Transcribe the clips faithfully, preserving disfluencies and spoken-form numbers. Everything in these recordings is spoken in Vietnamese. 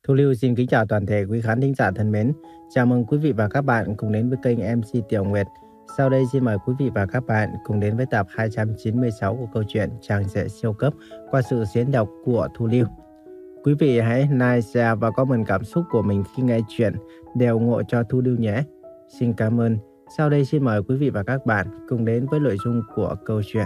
Thu Lưu xin kính chào toàn thể quý khán thính giả thân mến. Chào mừng quý vị và các bạn cùng đến với kênh em xê Tiểu Nguyệt. Sau đây xin mời quý vị và các bạn cùng đến với tập hai trăm chín mươi sáu của câu chuyện Chàng rể siêu cấp qua sự diễn đọc của Thu Lưu. Quý vị hãy like, share và comment cảm xúc của mình khi nghe chuyện để ủng hộ cho Thu Lưu nhé. Xin cảm ơn. Sau đây xin mời quý vị và các bạn cùng đến với nội dung của câu chuyện.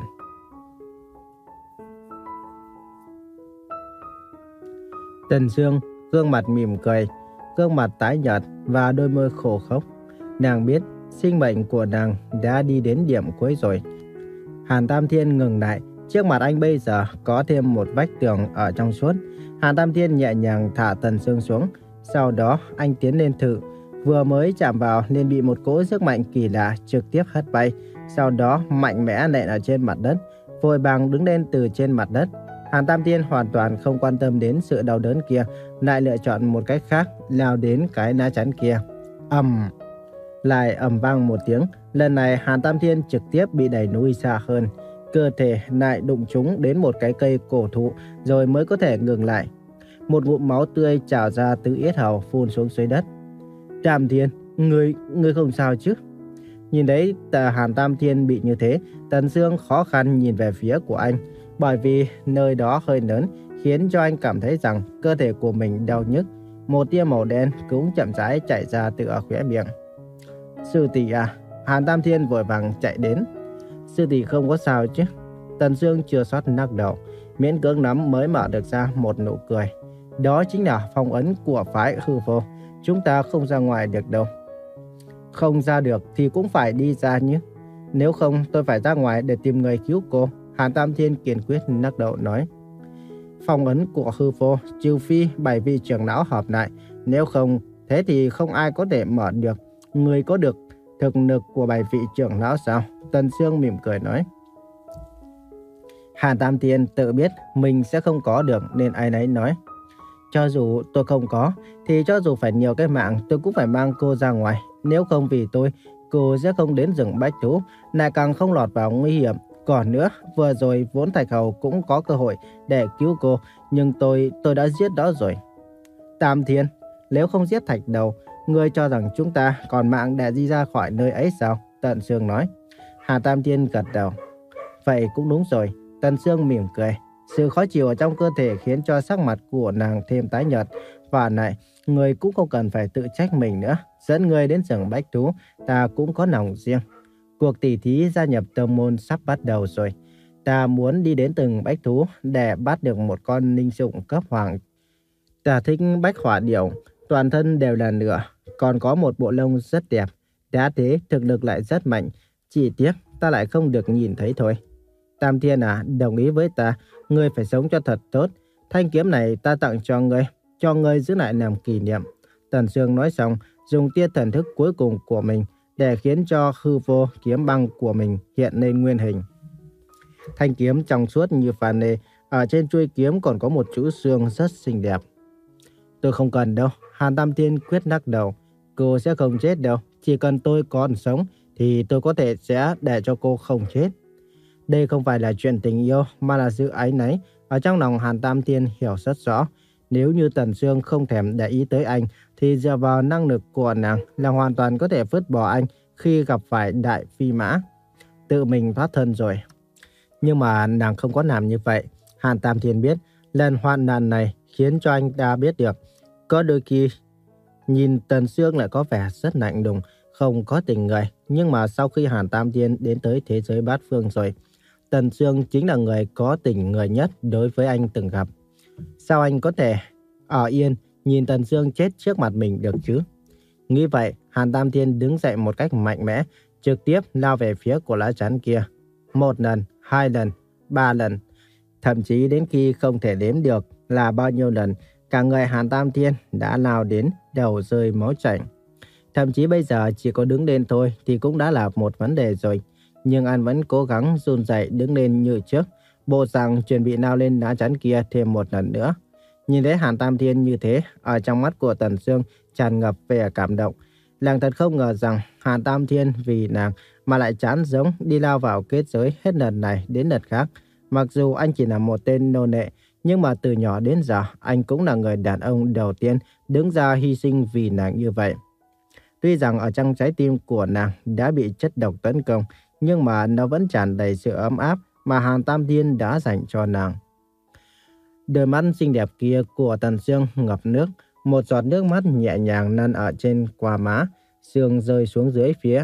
Tần Sương gương mặt mỉm cười, gương mặt tái nhợt và đôi môi khô khốc. Nàng biết sinh mệnh của nàng đã đi đến điểm cuối rồi. Hàn Tam Thiên ngừng lại, trước mặt anh bây giờ có thêm một vách tường ở trong suốt. Hàn Tam Thiên nhẹ nhàng thả Tần Sương xuống, sau đó anh tiến lên thử. Vừa mới chạm vào nên bị một cỗ sức mạnh kỳ lạ trực tiếp hất bay, sau đó mạnh mẽ nện ở trên mặt đất, vội vàng đứng lên từ trên mặt đất. Hàn Tam Thiên hoàn toàn không quan tâm đến sự đau đớn kia, lại lựa chọn một cách khác lao đến cái lá chắn kia. Ầm, lại ầm vang một tiếng. Lần này Hàn Tam Thiên trực tiếp bị đẩy núi xa hơn, cơ thể lại đụng trúng đến một cái cây cổ thụ rồi mới có thể ngừng lại. Một ngụm máu tươi trào ra từ yết hầu phun xuống dưới đất. Tam Thiên, ngươi, ngươi không sao chứ? Nhìn thấy tà Hàn Tam Thiên bị như thế, Tần Sương khó khăn nhìn về phía của anh, bởi vì nơi đó hơi lớn khiến cho anh cảm thấy rằng cơ thể của mình đau nhức. Một tia màu đen cũng chậm rãi chảy ra từ ở khóe miệng. Sư tỷ à? Hàn Tam Thiên vội vàng chạy đến. Sư tỷ không có sao chứ? Tần Sương chưa sót lắc đầu, miễn cưỡng lắm mới mở được ra một nụ cười. Đó chính là phong ấn của phái hư vô. Chúng ta không ra ngoài được đâu. Không ra được thì cũng phải đi ra nhé. Nếu không tôi phải ra ngoài để tìm người cứu cô. Hàn Tam Thiên kiên quyết lắc đầu nói. Phong ấn của hư vô trừ phi bảy vị trưởng lão hợp lại, nếu không thế thì không ai có thể mở được. Người có được thực lực của bảy vị trưởng lão sao? Tần Sương mỉm cười nói. Hàn Tam Thiên tự biết mình sẽ không có được nên ai nấy nói. Cho dù tôi không có thì cho dù phải nhiều cái mạng tôi cũng phải mang cô ra ngoài. Nếu không vì tôi, cô sẽ không đến rừng bách thú, lại càng không lọt vào nguy hiểm. Còn nữa, vừa rồi vốn Thạch Hầu cũng có cơ hội để cứu cô, nhưng tôi, tôi đã giết đó rồi. Tam Thiên, nếu không giết Thạch Đầu, ngươi cho rằng chúng ta còn mạng để đi ra khỏi nơi ấy sao? Tần Sương nói. Hà Tam Thiên gật đầu. Vậy cũng đúng rồi. Tần Sương mỉm cười. Sự khó chịu ở trong cơ thể khiến cho sắc mặt của nàng thêm tái nhợt. Và lại, người cũng không cần phải tự trách mình nữa. Dẫn người đến rừng bách thú, ta cũng có lòng riêng. Cuộc tỉ thí gia nhập tông môn sắp bắt đầu rồi. Ta muốn đi đến từng bách thú để bắt được một con linh dụng cấp hoàng. Ta thích bách hỏa điểu, toàn thân đều là lửa, còn có một bộ lông rất đẹp. Đã thế thực lực lại rất mạnh, chỉ tiếc ta lại không được nhìn thấy thôi. Tam Thiên à, đồng ý với ta, ngươi phải sống cho thật tốt. Thanh kiếm này ta tặng cho ngươi, cho ngươi giữ lại làm kỷ niệm. Tần Sương nói xong, dùng tia thần thức cuối cùng của mình để khiến cho hư vô kiếm băng của mình hiện lên nguyên hình. Thanh kiếm trong suốt như pha lê, ở trên chuôi kiếm còn có một chữ xương rất xinh đẹp. Tôi không cần đâu, Hàn Tam Thiên quyết lắc đầu. Cô sẽ không chết đâu, chỉ cần tôi còn sống thì tôi có thể sẽ để cho cô không chết. Đây không phải là chuyện tình yêu mà là sự áy náy. Ở trong lòng Hàn Tam Thiên hiểu rất rõ. Nếu như Tần Sương không thèm để ý tới anh thì dựa vào năng lực của nàng là hoàn toàn có thể vứt bỏ anh khi gặp phải đại phi mã, tự mình thoát thân rồi. Nhưng mà nàng không có làm như vậy. Hàn Tam Thiên biết lần hoạn nạn này khiến cho anh ta biết được có đôi khi nhìn Tần Sương lại có vẻ rất lạnh lùng, không có tình người. Nhưng mà sau khi Hàn Tam Thiên đến tới thế giới bát phương rồi, Tần Sương chính là người có tình người nhất đối với anh từng gặp. Sao anh có thể ở yên nhìn Tần Sương chết trước mặt mình được chứ? Nghĩ vậy, Hàn Tam Thiên đứng dậy một cách mạnh mẽ, trực tiếp lao về phía của lá chắn kia. Một lần, hai lần, ba lần, thậm chí đến khi không thể đếm được là bao nhiêu lần, cả người Hàn Tam Thiên đã lao đến đầu rơi máu chảy. Thậm chí bây giờ chỉ có đứng lên thôi thì cũng đã là một vấn đề rồi. Nhưng anh vẫn cố gắng run rẩy đứng lên như trước, bộ dạng chuẩn bị lao lên lá chắn kia thêm một lần nữa. Nhìn thấy Hàn Tam Thiên như thế, ở trong mắt của Tần Sương tràn ngập vẻ cảm động. Nàng thật không ngờ rằng Hàn Tam Thiên vì nàng mà lại chán giống đi lao vào kết giới hết lần này đến lần khác. Mặc dù anh chỉ là một tên nô lệ, Nhưng mà từ nhỏ đến giờ, anh cũng là người đàn ông đầu tiên đứng ra hy sinh vì nàng như vậy. Tuy rằng ở trong trái tim của nàng đã bị chất độc tấn công, nhưng mà nó vẫn tràn đầy sự ấm áp mà Hàn Tam Thiên đã dành cho nàng. Đôi mắt xinh đẹp kia của Tần Sương ngập nước, một giọt nước mắt nhẹ nhàng lăn ở trên qua má, sương rơi xuống dưới phía.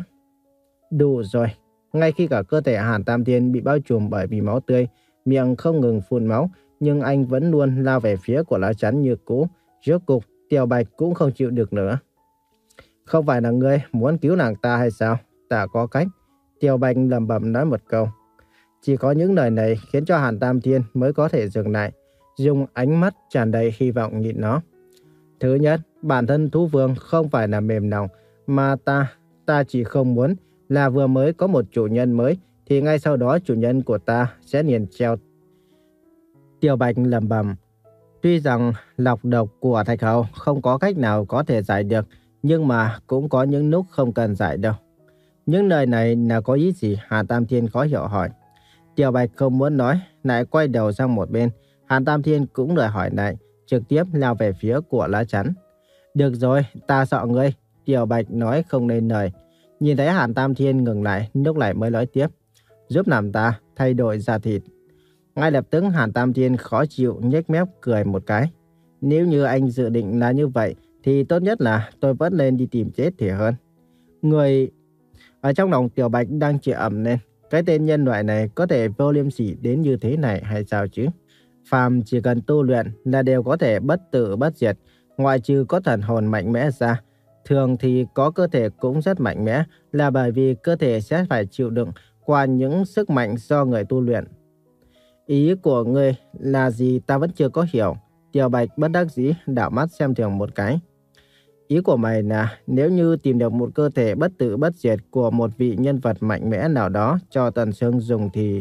Đủ rồi. Ngay khi cả cơ thể Hàn Tam Thiên bị bao trùm bởi vì máu tươi, miệng không ngừng phun máu, nhưng anh vẫn luôn lao về phía của lá chắn như cũ. Rốt cục, Tiểu Bạch cũng không chịu được nữa. Không phải là ngươi muốn cứu nàng ta hay sao? Ta có cách. Tiểu Bạch lẩm bẩm nói một câu. Chỉ có những lời này khiến cho Hàn Tam Thiên mới có thể dừng lại, dùng ánh mắt tràn đầy hy vọng nhìn nó. Thứ nhất, bản thân thú vương không phải là mềm lòng, mà ta, ta chỉ không muốn là vừa mới có một chủ nhân mới, thì ngay sau đó chủ nhân của ta sẽ liền treo. Tiểu Bạch lẩm bẩm. Tuy rằng lọc độc của Thạch Hầu không có cách nào có thể giải được, nhưng mà cũng có những lúc không cần giải đâu. Những lời này là có ý gì? Hàn Tam Thiên khó hiểu hỏi. Tiểu Bạch không muốn nói, lại quay đầu sang một bên. Hàn Tam Thiên cũng lời hỏi lại, trực tiếp lao về phía của lá chắn. Được rồi, ta sợ ngươi. Tiểu Bạch nói không nên lời. Nhìn thấy Hàn Tam Thiên ngừng lại, lúc này mới nói tiếp. Giúp làm ta thay đổi da thịt. Ngay lập tức Hàn Tam Thiên khó chịu nhếch mép cười một cái. Nếu như anh dự định là như vậy, thì tốt nhất là tôi vẫn nên đi tìm chết thì hơn. Người... Ở trong lòng Tiểu Bạch đang chửi ầm lên. Cái tên nhân loại này có thể vô liêm sỉ đến như thế này hay sao chứ? Phàm chỉ cần tu luyện là đều có thể bất tử bất diệt, ngoại trừ có thần hồn mạnh mẽ ra. Thường thì có cơ thể cũng rất mạnh mẽ, là bởi vì cơ thể sẽ phải chịu đựng qua những sức mạnh do người tu luyện. Ý của ngươi là gì ta vẫn chưa có hiểu. Tiểu Bạch bất đắc dĩ đảo mắt xem thường một cái. Ý của mày là nếu như tìm được một cơ thể bất tử bất diệt của một vị nhân vật mạnh mẽ nào đó cho Tần Sương dùng thì...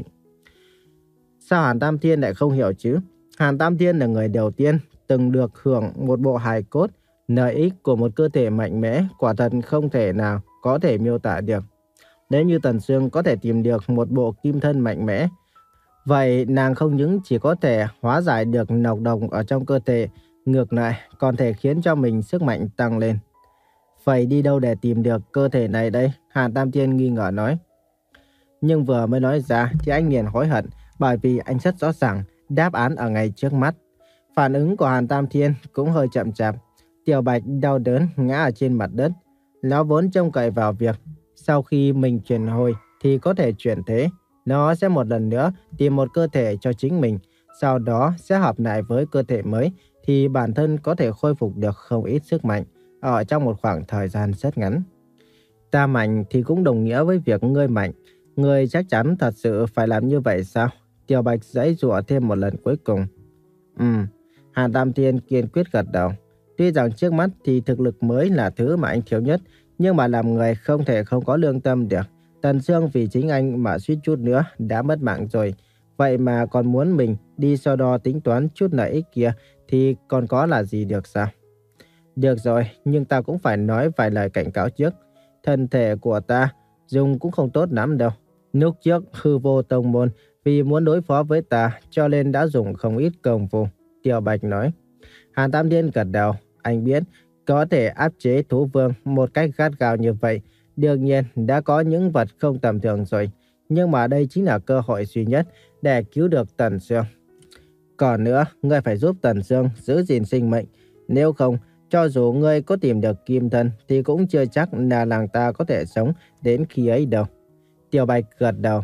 Sao Hàn Tam Thiên lại không hiểu chứ? Hàn Tam Thiên là người đầu tiên từng được hưởng một bộ hài cốt. Lợi ích của một cơ thể mạnh mẽ quả thật không thể nào có thể miêu tả được. Nếu như Tần Sương có thể tìm được một bộ kim thân mạnh mẽ, vậy nàng không những chỉ có thể hóa giải được nọc độc ở trong cơ thể, ngược lại còn thể khiến cho mình sức mạnh tăng lên. Vậy đi đâu để tìm được cơ thể này đây? Hàn Tam Thiên nghi ngờ nói. Nhưng vừa mới nói ra thì anh liền hối hận, bởi vì anh rất rõ ràng đáp án ở ngay trước mắt. Phản ứng của Hàn Tam Thiên cũng hơi chậm chạp. Tiểu Bạch đau đớn ngã ở trên mặt đất. Nó vốn trông cậy vào việc sau khi mình chuyển hồi thì có thể chuyển thế. Nó sẽ một lần nữa tìm một cơ thể cho chính mình, sau đó sẽ hợp lại với cơ thể mới, thì bản thân có thể khôi phục được không ít sức mạnh ở trong một khoảng thời gian rất ngắn. Ta mạnh thì cũng đồng nghĩa với việc ngươi mạnh. Ngươi chắc chắn thật sự phải làm như vậy sao? Tiểu Bạch giãy giụa thêm một lần cuối cùng. Ừm, Hàn Tam Thiên kiên quyết gật đầu. Tuy rằng trước mắt thì thực lực mới là thứ mà anh thiếu nhất, nhưng mà làm người không thể không có lương tâm được. Tần Sương vì chính anh mà suýt chút nữa đã mất mạng rồi. Vậy mà còn muốn mình đi so đo tính toán chút lợi ích kia thì còn có là gì được sao? Được rồi, nhưng ta cũng phải nói vài lời cảnh cáo trước. Thân thể của ta dùng cũng không tốt lắm đâu. Lúc trước Hư Vô Tông Môn vì muốn đối phó với ta cho nên đã dùng không ít công phu. Tiểu Bạch nói. Hàn Tam Thiên gật đầu. Anh biết có thể áp chế thú vương một cách gắt gao như vậy. Đương nhiên đã có những vật không tầm thường rồi. Nhưng mà đây chính là cơ hội duy nhất để cứu được Tần Sương. Còn nữa, ngươi phải giúp Tần Sương giữ gìn sinh mệnh. Nếu không, cho dù ngươi có tìm được kim thân thì cũng chưa chắc là nàng ta có thể sống đến khi ấy đâu. Tiểu Bạch gật đầu.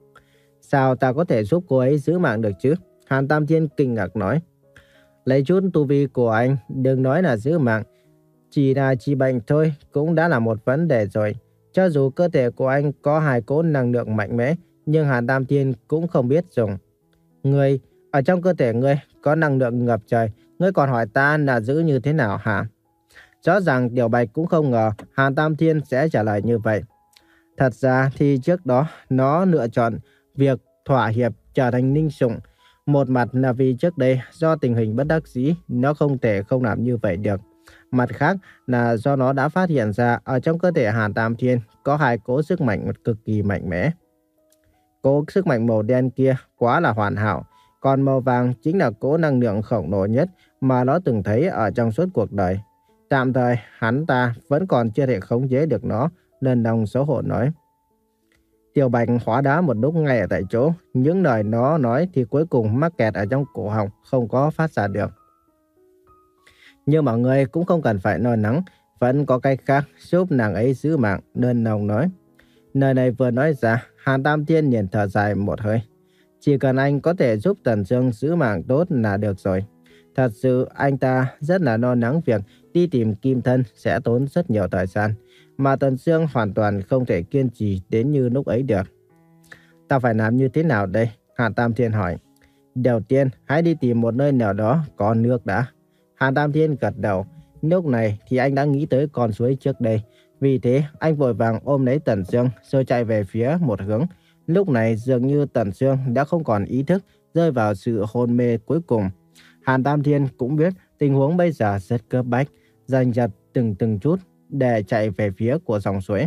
Sao ta có thể giúp cô ấy giữ mạng được chứ? Hàn Tam Thiên kinh ngạc nói. Lấy chút tu vi của anh, đừng nói là giữ mạng. Chỉ là trị bệnh thôi cũng đã là một vấn đề rồi. Cho dù cơ thể của anh có hài cốt năng lượng mạnh mẽ, nhưng Hàn Tam Thiên cũng không biết dùng. Ngươi, ở trong cơ thể ngươi có năng lượng ngập trời, ngươi còn hỏi ta là giữ như thế nào hả? Rõ ràng Tiểu Bạch cũng không ngờ Hàn Tam Thiên sẽ trả lời như vậy. Thật ra thì trước đó nó lựa chọn việc thỏa hiệp trở thành ninh sủng. Một mặt là vì trước đây do tình hình bất đắc dĩ nó không thể không làm như vậy được. Mặt khác là do nó đã phát hiện ra ở trong cơ thể Hàn Tam Thiên có hai cỗ sức mạnh cực kỳ mạnh mẽ. Cỗ sức mạnh màu đen kia quá là hoàn hảo. Còn màu vàng chính là cỗ năng lượng khổng lồ nhất mà nó từng thấy ở trong suốt cuộc đời. Tạm thời, hắn ta vẫn còn chưa thể khống chế được nó, nên Long xấu hổ nói. Tiểu Bạch hóa đá một lúc ngay ở tại chỗ. Những lời nó nói thì cuối cùng mắc kẹt ở trong cổ họng, không có phát ra được. Nhưng mọi người cũng không cần phải lo lắng, vẫn có cách khác giúp nàng ấy giữ mạng, nên Long nói. Lời này vừa nói ra, Hàn Tam Thiên liền thở dài một hơi. Chỉ cần anh có thể giúp Tần Sương giữ mạng tốt là được rồi. Thật sự anh ta rất là lo lắng việc đi tìm Kim Thân sẽ tốn rất nhiều thời gian, mà Tần Sương hoàn toàn không thể kiên trì đến như lúc ấy được. Ta phải làm như thế nào đây? Hàn Tam Thiên hỏi. Đầu tiên, hãy đi tìm một nơi nào đó có nước đã. Hàn Tam Thiên gật đầu. Lúc này thì anh đã nghĩ tới con suối trước đây. Vì thế, anh vội vàng ôm lấy Tần Sương rồi chạy về phía một hướng. Lúc này dường như Tần Sương đã không còn ý thức, rơi vào sự hôn mê cuối cùng. Hàn Tam Thiên cũng biết tình huống bây giờ rất cấp bách, giành giật từng từng chút để chạy về phía của dòng suối.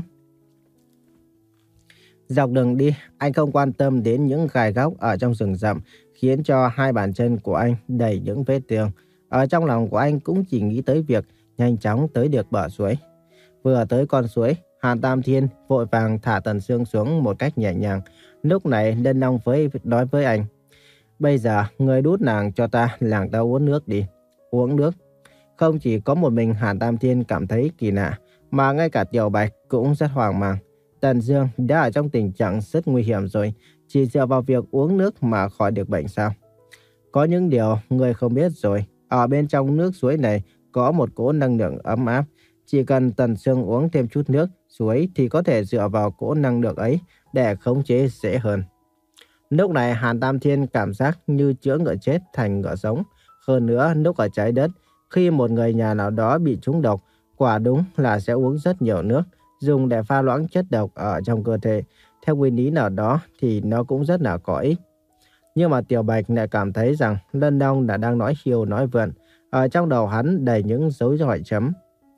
Dọc đường đi, anh không quan tâm đến những gai góc ở trong rừng rậm, khiến cho hai bàn chân của anh đầy những vết thương. Ở trong lòng của anh cũng chỉ nghĩ tới việc nhanh chóng tới được bờ suối. Vừa tới con suối, Hàn Tam Thiên vội vàng thả Tần Sương xuống một cách nhẹ nhàng. Lúc này Lân Long với nói với anh. Bây giờ, người đút nàng cho ta, làng ta uống nước đi. Uống nước. Không chỉ có một mình Hàn Tam Thiên cảm thấy kỳ lạ, mà ngay cả Tiểu Bạch cũng rất hoang mang. Tần Dương đã ở trong tình trạng rất nguy hiểm rồi, chỉ dựa vào việc uống nước mà khỏi được bệnh sao? Có những điều người không biết rồi, ở bên trong nước suối này có một cỗ năng lượng ấm áp. Chỉ cần Tần Dương uống thêm chút nước suối thì có thể dựa vào cỗ năng lượng ấy để khống chế dễ hơn. Lúc này Hàn Tam Thiên cảm giác như chữa ngựa chết thành ngựa sống. Hơn nữa, lúc ở trái đất, khi một người nhà nào đó bị trúng độc, quả đúng là sẽ uống rất nhiều nước, dùng để pha loãng chất độc ở trong cơ thể. Theo nguyên lý nào đó thì nó cũng rất là có ích. Nhưng mà Tiểu Bạch lại cảm thấy rằng Lân Long đã đang nói hiêu nói vượn. Ở trong đầu hắn đầy những dấu hỏi chấm.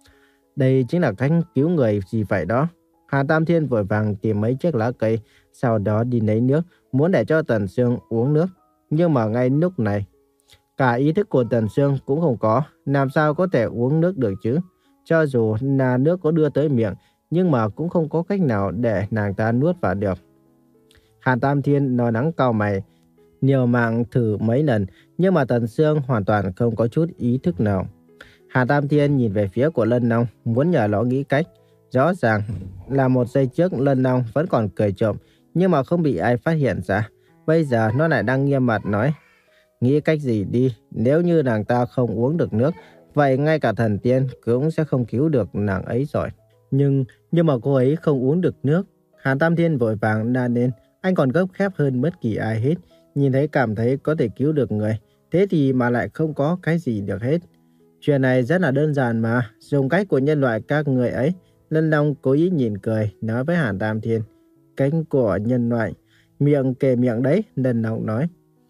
Đây chính là cách cứu người gì vậy đó? Hàn Tam Thiên vội vàng tìm mấy chiếc lá cây, sau đó đi lấy nước, muốn để cho Tần Sương uống nước. Nhưng mà ngay lúc này, cả ý thức của Tần Sương cũng không có, làm sao có thể uống nước được chứ? Cho dù là nước có đưa tới miệng, nhưng mà cũng không có cách nào để nàng ta nuốt vào được. Hàn Tam Thiên lo lắng cau mày, nhiều mạng thử mấy lần, nhưng mà Tần Sương hoàn toàn không có chút ý thức nào. Hàn Tam Thiên nhìn về phía của Lân Long, muốn nhờ nó nghĩ cách. Rõ ràng là một giây trước Lân Long vẫn còn cười trộm, nhưng mà không bị ai phát hiện ra. Bây giờ nó lại đang nghiêm mặt nói, nghĩ cách gì đi, nếu như nàng ta không uống được nước, vậy ngay cả thần tiên cũng sẽ không cứu được nàng ấy rồi. Nhưng, nhưng mà cô ấy không uống được nước. Hàn Tam Thiên vội vàng la lên, anh còn gấp gáp hơn bất kỳ ai hết. Nhìn thấy cảm thấy có thể cứu được người, thế thì mà lại không có cái gì được hết. Chuyện này rất là đơn giản mà, dùng cách của nhân loại các người ấy. Lân Long cố ý nhìn cười, nói với Hàn Tam Thiên. Cách của nhân loại, miệng kề miệng đấy, Lân Long nói.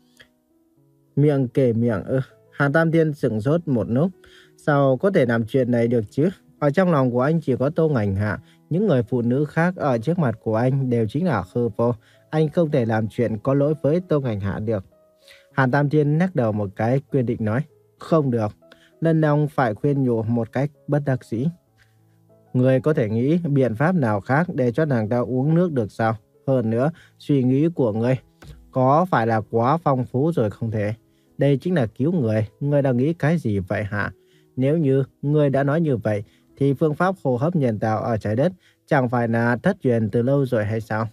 Miệng kề miệng ư? Hàn Tam Thiên sửng sốt một lúc. Sao có thể làm chuyện này được chứ? Ở trong lòng của anh chỉ có Tô Ngành Hạ. Những người phụ nữ khác ở trước mặt của anh đều chính là hư vô. Anh không thể làm chuyện có lỗi với Tô Ngành Hạ được. Hàn Tam Thiên lắc đầu một cái, quyết định nói. Không được. Lân Long phải khuyên nhủ một cách bất đắc dĩ. Người có thể nghĩ biện pháp nào khác để cho nàng ta uống nước được sao? Hơn nữa, suy nghĩ của người có phải là quá phong phú rồi không thể? Đây chính là cứu người. Người đang nghĩ cái gì vậy hả? Nếu như người đã nói như vậy, thì phương pháp hô hấp nhân tạo ở trái đất chẳng phải là thất truyền từ lâu rồi hay sao?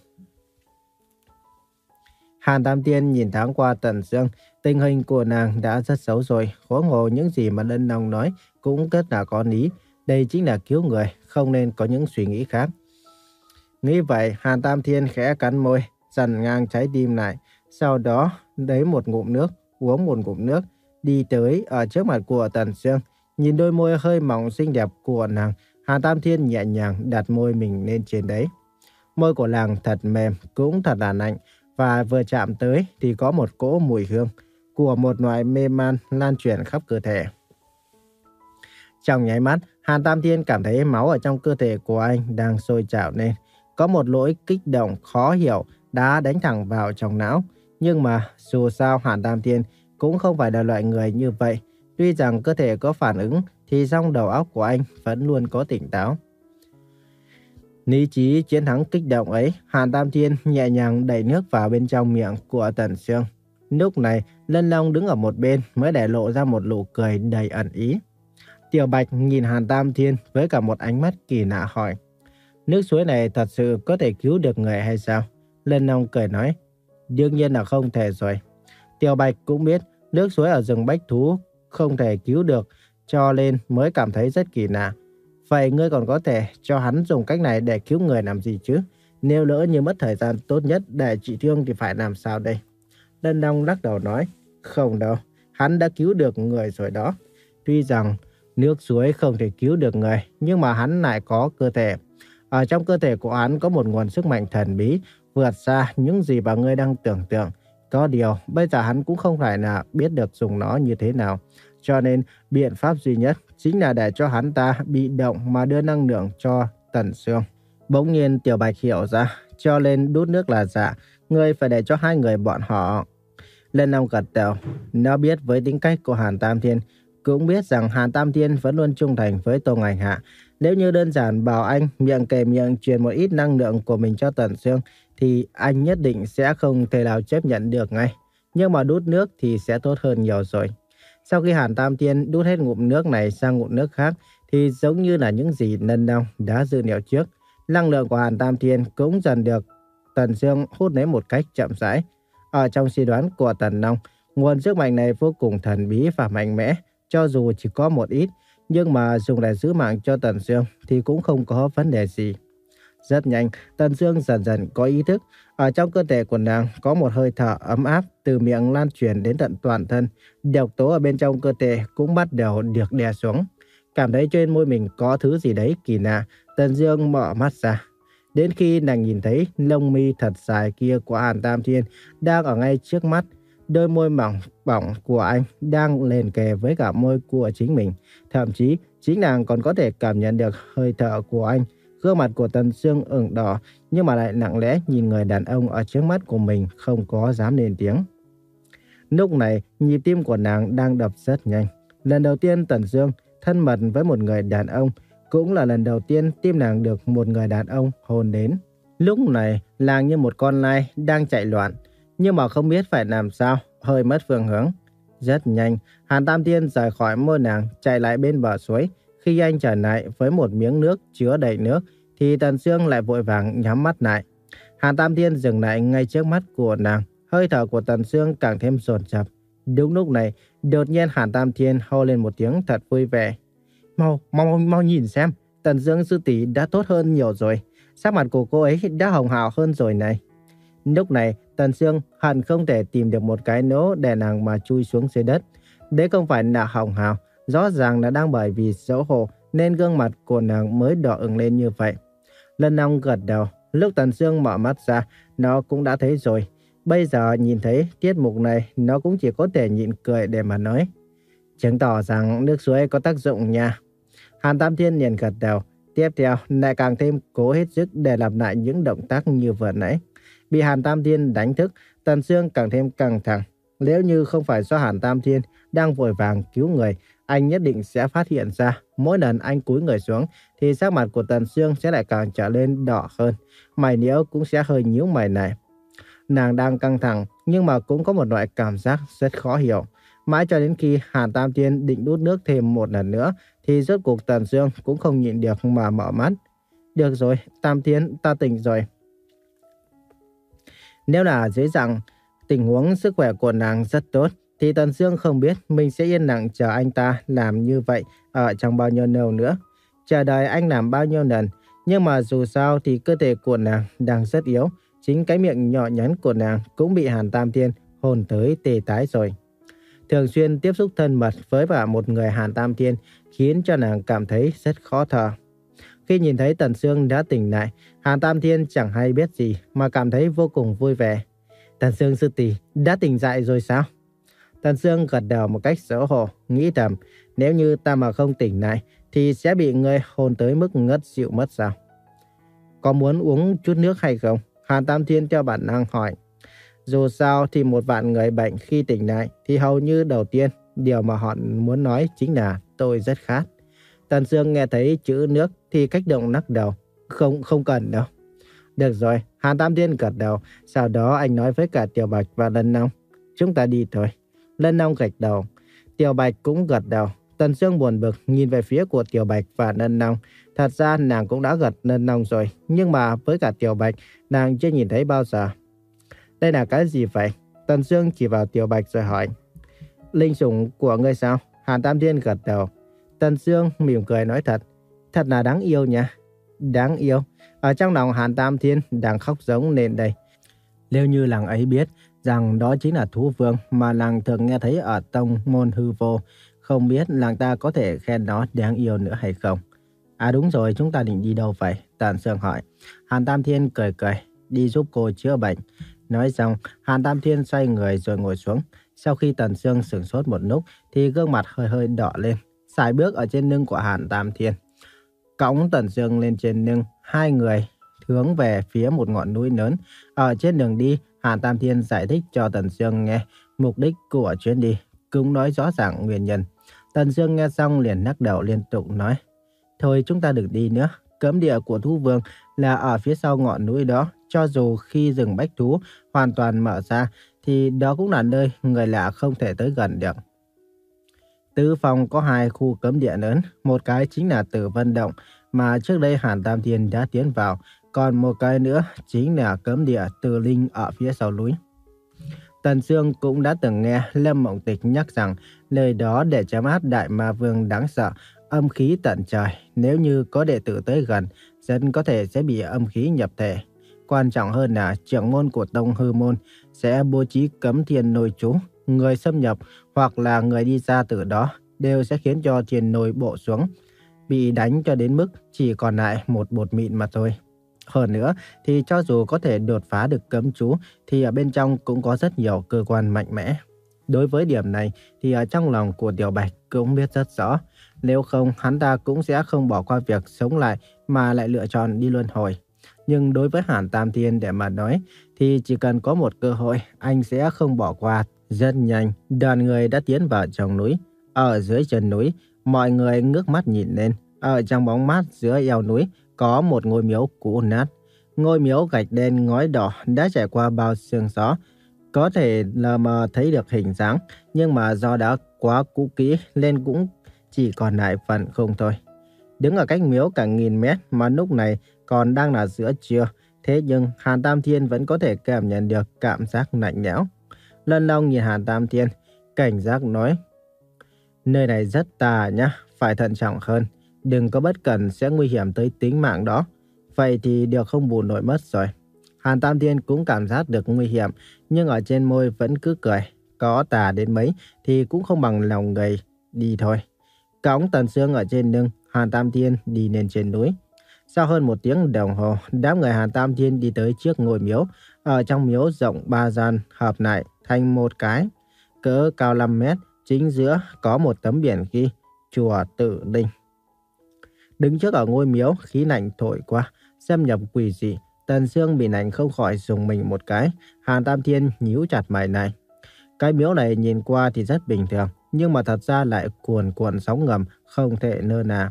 Hàn Tam Thiên nhìn thoáng qua Tần Dương, tình hình của nàng đã rất xấu rồi, huống hồ những gì mà Lân Long nói cũng rất là có lý. Đây chính là cứu người, không nên có những suy nghĩ khác. Nghĩ vậy, Hàn Tam Thiên khẽ cắn môi, dằn ngang trái tim lại, sau đó lấy một ngụm nước, uống một ngụm nước, đi tới ở trước mặt của Tần Dương, nhìn đôi môi hơi mỏng xinh đẹp của nàng, Hàn Tam Thiên nhẹ nhàng đặt môi mình lên trên đấy. Môi của nàng thật mềm, cũng thật là lạnh. Và vừa chạm tới thì có một cỗ mùi hương của một loại mê man lan truyền khắp cơ thể. Trong nháy mắt, Hàn Tam Thiên cảm thấy máu ở trong cơ thể của anh đang sôi trào lên. Có một nỗi kích động khó hiểu đã đánh thẳng vào trong não. Nhưng mà dù sao Hàn Tam Thiên cũng không phải là loại người như vậy. Tuy rằng cơ thể có phản ứng thì trong đầu óc của anh vẫn luôn có tỉnh táo. Lý trí chiến thắng kích động ấy, Hàn Tam Thiên nhẹ nhàng đẩy nước vào bên trong miệng của Tần Sương. Lúc này, Lân Long đứng ở một bên mới để lộ ra một nụ cười đầy ẩn ý. Tiểu Bạch nhìn Hàn Tam Thiên với cả một ánh mắt kỳ lạ hỏi: nước suối này thật sự có thể cứu được người hay sao? Lân Long cười nói: đương nhiên là không thể rồi. Tiểu Bạch cũng biết nước suối ở rừng bách thú không thể cứu được, cho nên mới cảm thấy rất kỳ lạ. Vậy ngươi còn có thể cho hắn dùng cách này để cứu người làm gì chứ? Nếu lỡ như mất thời gian tốt nhất để trị thương thì phải làm sao đây? Lân Long lắc đầu nói: không đâu, hắn đã cứu được người rồi đó. Tuy rằng nước suối không thể cứu được người, nhưng mà hắn lại có cơ thể. Ở trong cơ thể của hắn có một nguồn sức mạnh thần bí vượt xa những gì mà ngươi đang tưởng tượng. Có điều, bây giờ hắn cũng không phải là biết được dùng nó như thế nào. Cho nên, biện pháp duy nhất chính là để cho hắn ta bị động mà đưa năng lượng cho Tần Sương. Bỗng nhiên Tiểu Bạch hiểu ra, cho nên đút nước là giả, ngươi phải để cho hai người bọn họ. Lân Long gật đầu, nó biết với tính cách của Hàn Tam Thiên, cũng biết rằng Hàn Tam Thiên vẫn luôn trung thành với Tô Ngành Hạ. Nếu như đơn giản bảo anh miệng kề miệng truyền một ít năng lượng của mình cho Tần Sương, thì anh nhất định sẽ không thể nào chấp nhận được ngay. Nhưng mà đút nước thì sẽ tốt hơn nhiều rồi. Sau khi Hàn Tam Thiên đút hết ngụm nước này sang ngụm nước khác, thì giống như là những gì Lân Long đã dự liệu trước. Năng lượng của Hàn Tam Thiên cũng dần được Tần Sương hút lấy một cách chậm rãi. Ở trong suy đoán của Tần Long, nguồn sức mạnh này vô cùng thần bí và mạnh mẽ. Cho dù chỉ có một ít, nhưng mà dùng để giữ mạng cho Tần Sương thì cũng không có vấn đề gì. Rất nhanh, Tần Sương dần dần có ý thức. Ở trong cơ thể của nàng có một hơi thở ấm áp từ miệng lan truyền đến tận toàn thân. Độc tố ở bên trong cơ thể cũng bắt đầu được đè xuống. Cảm thấy trên môi mình có thứ gì đấy kỳ lạ, Tần Sương mở mắt ra. Đến khi nàng nhìn thấy lông mi thật dài kia của Hàn Tam Thiên đang ở ngay trước mắt, đôi môi mỏng bỏng của anh đang liền kề với cả môi của chính mình. Thậm chí, chính nàng còn có thể cảm nhận được hơi thở của anh. Gương mặt của Tần Sương ửng đỏ, nhưng mà lại lặng lẽ nhìn người đàn ông ở trước mắt của mình, không có dám lên tiếng. Lúc này, nhịp tim của nàng đang đập rất nhanh. Lần đầu tiên Tần Sương thân mật với một người đàn ông, cũng là lần đầu tiên tim nàng được một người đàn ông hôn đến. Lúc này, nàng như một con lai đang chạy loạn, nhưng mà không biết phải làm sao, hơi mất phương hướng. Rất nhanh, Hàn Tam Thiên rời khỏi môi nàng, chạy lại bên bờ suối. Khi anh trở lại với một miếng nước chứa đầy nước, thì Tần Sương lại vội vàng nhắm mắt lại. Hàn Tam Thiên dừng lại ngay trước mắt của nàng, hơi thở của Tần Sương càng thêm dồn dập. Đúng lúc này, đột nhiên Hàn Tam Thiên hô lên một tiếng thật vui vẻ. Mau, mau, mau nhìn xem, Tần Sương sư tỷ đã tốt hơn nhiều rồi. Sắc mặt của cô ấy đã hồng hào hơn rồi này. Lúc này, Tần Sương hận không thể tìm được một cái nỗ để nàng mà chui xuống dưới đất. Đấy không phải là hồng hào, rõ ràng là đang bởi vì xấu hổ nên gương mặt của nàng mới đỏ ửng lên như vậy. Lân Long gật đầu, lúc Tần Sương mở mắt ra, nó cũng đã thấy rồi. Bây giờ nhìn thấy tiết mục này, nó cũng chỉ có thể nhịn cười để mà nói. Chứng tỏ rằng nước suối có tác dụng nha. Hàn Tam Thiên liền gật đầu, tiếp theo lại càng thêm cố hết sức để làm lại những động tác như vừa nãy. Bị Hàn Tam Thiên đánh thức, Tần Sương càng thêm căng thẳng. Nếu như không phải do Hàn Tam Thiên đang vội vàng cứu người, anh nhất định sẽ phát hiện ra mỗi lần anh cúi người xuống thì sắc mặt của Tần Sương sẽ lại càng trở lên đỏ hơn. Mày liễu cũng sẽ hơi nhíu mày này. Nàng đang căng thẳng nhưng mà cũng có một loại cảm giác rất khó hiểu. Mãi cho đến khi Hàn Tam Thiên định đút nước thêm một lần nữa thì rốt cuộc Tần Sương cũng không nhịn được mà mở mắt. Được rồi, Tam Thiên, ta tỉnh rồi. Nếu là dưới rằng tình huống sức khỏe của nàng rất tốt thì Tần Sương không biết mình sẽ yên lặng chờ anh ta làm như vậy ở trong bao nhiêu lâu nữa. Chờ đợi anh làm bao nhiêu lần. Nhưng mà dù sao thì cơ thể của nàng đang rất yếu. Chính cái miệng nhỏ nhắn của nàng cũng bị Hàn Tam Thiên hôn tới tê tái rồi. Thường xuyên tiếp xúc thân mật với cả một người Hàn Tam Thiên khiến cho nàng cảm thấy rất khó thở. Khi nhìn thấy Tần Sương đã tỉnh lại, Hàn Tam Thiên chẳng hay biết gì mà cảm thấy vô cùng vui vẻ. Tần Sương sư tỷ đã tỉnh dậy rồi sao? Tần Sương gật đầu một cách xấu hổ, nghĩ thầm, nếu như ta mà không tỉnh lại thì sẽ bị ngươi hôn tới mức ngất xỉu mất sao? Có muốn uống chút nước hay không? Hàn Tam Thiên theo bản năng hỏi. Dù sao thì một vạn người bệnh khi tỉnh lại thì hầu như đầu tiên điều mà họ muốn nói chính là tôi rất khát. Tần Sương nghe thấy chữ nước thì kích động lắc đầu. Không, không cần đâu. Được rồi, Hàn Tam Thiên gật đầu. Sau đó anh nói với cả Tiểu Bạch và Lân Long. Chúng ta đi thôi. Lân Long gật đầu. Tiểu Bạch cũng gật đầu. Tần Sương buồn bực nhìn về phía của Tiểu Bạch và Lân Long. Thật ra nàng cũng đã gật Lân Long rồi. Nhưng mà với cả Tiểu Bạch, nàng chưa nhìn thấy bao giờ. Đây là cái gì vậy? Tần Sương chỉ vào Tiểu Bạch rồi hỏi. Linh sủng của ngươi sao? Hàn Tam Thiên gật đầu. Tần Sương mỉm cười nói thật. Thật là đáng yêu nha. Đáng yêu. Ở trong lòng Hàn Tam Thiên đang khóc giống lên đây. Nếu như làng ấy biết rằng đó chính là thú vương mà làng thường nghe thấy ở tông môn hư vô, không biết làng ta có thể khen nó đáng yêu nữa hay không. À đúng rồi, chúng ta định đi đâu vậy? Tần Sương hỏi. Hàn Tam Thiên cười cười. Đi giúp cô chữa bệnh. Nói xong, Hàn Tam Thiên xoay người rồi ngồi xuống. Sau khi Tần Sương sửng sốt một lúc thì gương mặt hơi hơi đỏ lên. Sải bước ở trên lưng của Hàn Tam Thiên. Cõng Tần Sương lên trên lưng, hai người hướng về phía một ngọn núi lớn. Ở trên đường đi, Hàn Tam Thiên giải thích cho Tần Sương nghe mục đích của chuyến đi, cũng nói rõ ràng nguyên nhân. Tần Sương nghe xong liền lắc đầu liên tục nói. Thôi chúng ta đừng đi nữa, cấm địa của thú vương là ở phía sau ngọn núi đó. Cho dù khi rừng bách thú hoàn toàn mở ra, thì đó cũng là nơi người lạ không thể tới gần được. Tứ Phong có hai khu cấm địa lớn, một cái chính là Tử Vân Động mà trước đây Hàn Tam Thiên đã tiến vào, còn một cái nữa chính là cấm địa Tử Linh ở phía sau núi. Tần Sương cũng đã từng nghe Lâm Mộng Tịch nhắc rằng nơi đó để trấn áp đại ma vương đáng sợ, âm khí tận trời, nếu như có đệ tử tới gần, dân có thể sẽ bị âm khí nhập thể. Quan trọng hơn là trưởng môn của tông hư môn sẽ bố trí cấm thiên nôi chú. Người xâm nhập hoặc là người đi ra từ đó đều sẽ khiến cho thiên nôi bộ xuống, bị đánh cho đến mức chỉ còn lại một bột mịn mà thôi. Hơn nữa thì cho dù có thể đột phá được cấm chú thì ở bên trong cũng có rất nhiều cơ quan mạnh mẽ. Đối với điểm này thì ở trong lòng của Tiểu Bạch cũng biết rất rõ. Nếu không hắn ta cũng sẽ không bỏ qua việc sống lại mà lại lựa chọn đi luân hồi. Nhưng đối với Hàn Tam Thiên để mà nói thì chỉ cần có một cơ hội anh sẽ không bỏ qua. Rất nhanh, đoàn người đã tiến vào trong núi. Ở dưới chân núi, mọi người ngước mắt nhìn lên. Ở trong bóng mát giữa eo núi có một ngôi miếu cũ nát. Ngôi miếu gạch đen ngói đỏ đã trải qua bao sương gió. Có thể lờ mờ thấy được hình dáng, nhưng mà do đã quá cũ kỹ nên cũng chỉ còn lại phần không thôi. Đứng ở cách miếu cả nghìn mét mà lúc này còn đang là giữa trưa. Thế nhưng Hàn Tam Thiên vẫn có thể cảm nhận được cảm giác lạnh lẽo. Lân Long nhìn Hàn Tam Thiên, cảnh giác nói. Nơi này rất tà nhá, phải thận trọng hơn. Đừng có bất cẩn sẽ nguy hiểm tới tính mạng đó. Vậy thì điều không bù nổi mất rồi. Hàn Tam Thiên cũng cảm giác được nguy hiểm, nhưng ở trên môi vẫn cứ cười. Có tà đến mấy thì cũng không bằng lòng người đi thôi. Cõng Tần Sương ở trên lưng, Hàn Tam Thiên đi lên trên núi. Sau hơn một tiếng đồng hồ, đám người Hàn Tam Thiên đi tới trước ngôi miếu. Ở trong miếu rộng ba gian hợp lại thành một cái, cỡ cao năm mét, chính giữa có một tấm biển ghi Chùa Tử Linh. Đứng trước ở ngôi miếu, khí lạnh thổi qua, xâm nhập quỷ dị. Tần Sương bị lạnh không khỏi rùng mình một cái. Hàn Tam Thiên nhíu chặt mày này. Cái miếu này nhìn qua thì rất bình thường, nhưng mà thật ra lại cuồn cuộn sóng ngầm, không thể nơ nà.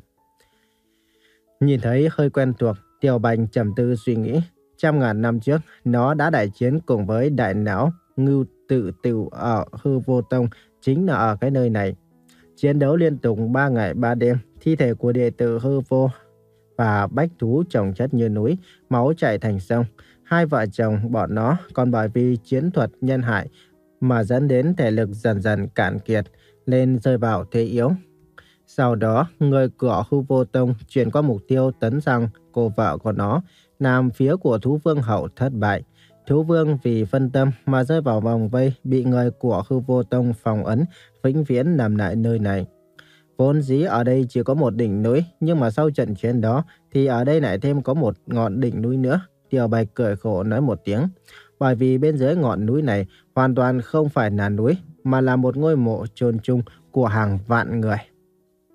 Nhìn thấy hơi quen thuộc, Tiểu Bạch trầm tư suy nghĩ. Trăm ngàn năm trước, nó đã đại chiến cùng với đại não Ngưu Tự Tửu ở Hư Vô Tông, chính là ở cái nơi này. Chiến đấu liên tục ba ngày ba đêm, thi thể của đệ tử Hư Vô và bách thú chồng chất như núi, máu chảy thành sông. Hai vợ chồng bọn nó còn bởi vì chiến thuật nhân hại mà dẫn đến thể lực dần dần cạn kiệt, nên rơi vào thế yếu. Sau đó, người của Hư Vô Tông chuyển qua mục tiêu tấn sang cô vợ của nó, làm phía của Thú Vương Hậu thất bại. Thú Vương vì phân tâm mà rơi vào vòng vây, bị người của Hư Vô Tông phòng ấn, vĩnh viễn nằm lại nơi này. Vốn dĩ ở đây chỉ có một đỉnh núi, nhưng mà sau trận chiến đó thì ở đây lại thêm có một ngọn đỉnh núi nữa. Tiểu Bạch cười khổ nói một tiếng, bởi vì bên dưới ngọn núi này hoàn toàn không phải là núi, mà là một ngôi mộ chôn chung của hàng vạn người.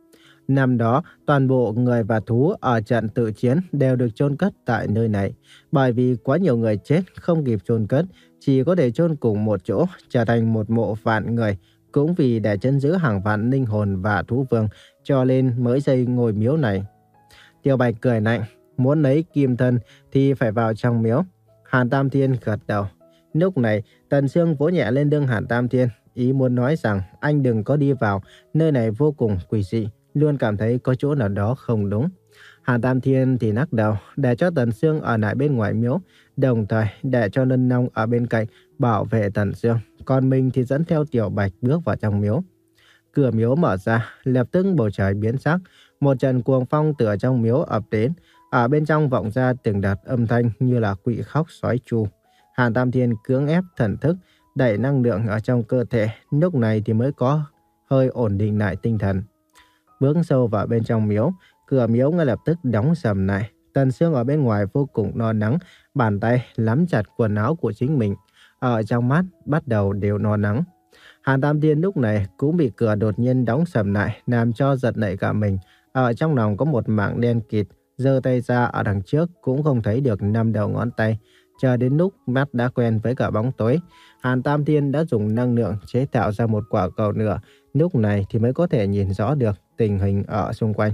Năm đó, toàn bộ người và thú ở trận tự chiến đều được chôn cất tại nơi này. Bởi vì quá nhiều người chết không kịp chôn cất, chỉ có thể chôn cùng một chỗ, trở thành một mộ vạn người. Cũng vì để trấn giữ hàng vạn linh hồn và thú vương, cho nên mới xây ngôi miếu này. Tiểu Bạch cười lạnh, muốn lấy kim thân thì phải vào trong miếu. Hàn Tam Thiên gật đầu. Lúc này, Tần Sương vỗ nhẹ lên lưng Hàn Tam Thiên, ý muốn nói rằng anh đừng có đi vào, nơi này vô cùng quỷ dị, luôn cảm thấy có chỗ nào đó không đúng. Hàn Tam Thiên thì lắc đầu, để cho Tần Sương ở lại bên ngoài miếu, đồng thời để cho Lân Long ở bên cạnh bảo vệ Tần Sương, còn mình thì dẫn theo Tiểu Bạch bước vào trong miếu. Cửa miếu mở ra, lập tức bầu trời biến sắc, một trận cuồng phong từ ở trong miếu ập đến, ở bên trong vọng ra từng đợt âm thanh như là quỷ khóc sói tru. Hàn Tam Thiên cưỡng ép thần thức, đẩy năng lượng ở trong cơ thể, lúc này thì mới có hơi ổn định lại tinh thần. Bước sâu vào bên trong miếu, cửa miếu ngay lập tức đóng sầm lại. Tần Sương ở bên ngoài vô cùng lo lắng, bàn tay nắm chặt quần áo của chính mình, ở trong mắt bắt đầu đều lo lắng. Hàn Tam Thiên lúc này cũng bị cửa đột nhiên đóng sầm lại, làm cho giật nảy cả mình. Ở trong lòng có một mảng đen kịt, giơ tay ra ở đằng trước cũng không thấy được năm đầu ngón tay. Chờ đến lúc mắt đã quen với cả bóng tối, Hàn Tam Thiên đã dùng năng lượng chế tạo ra một quả cầu lửa, lúc này thì mới có thể nhìn rõ được tình hình ở xung quanh.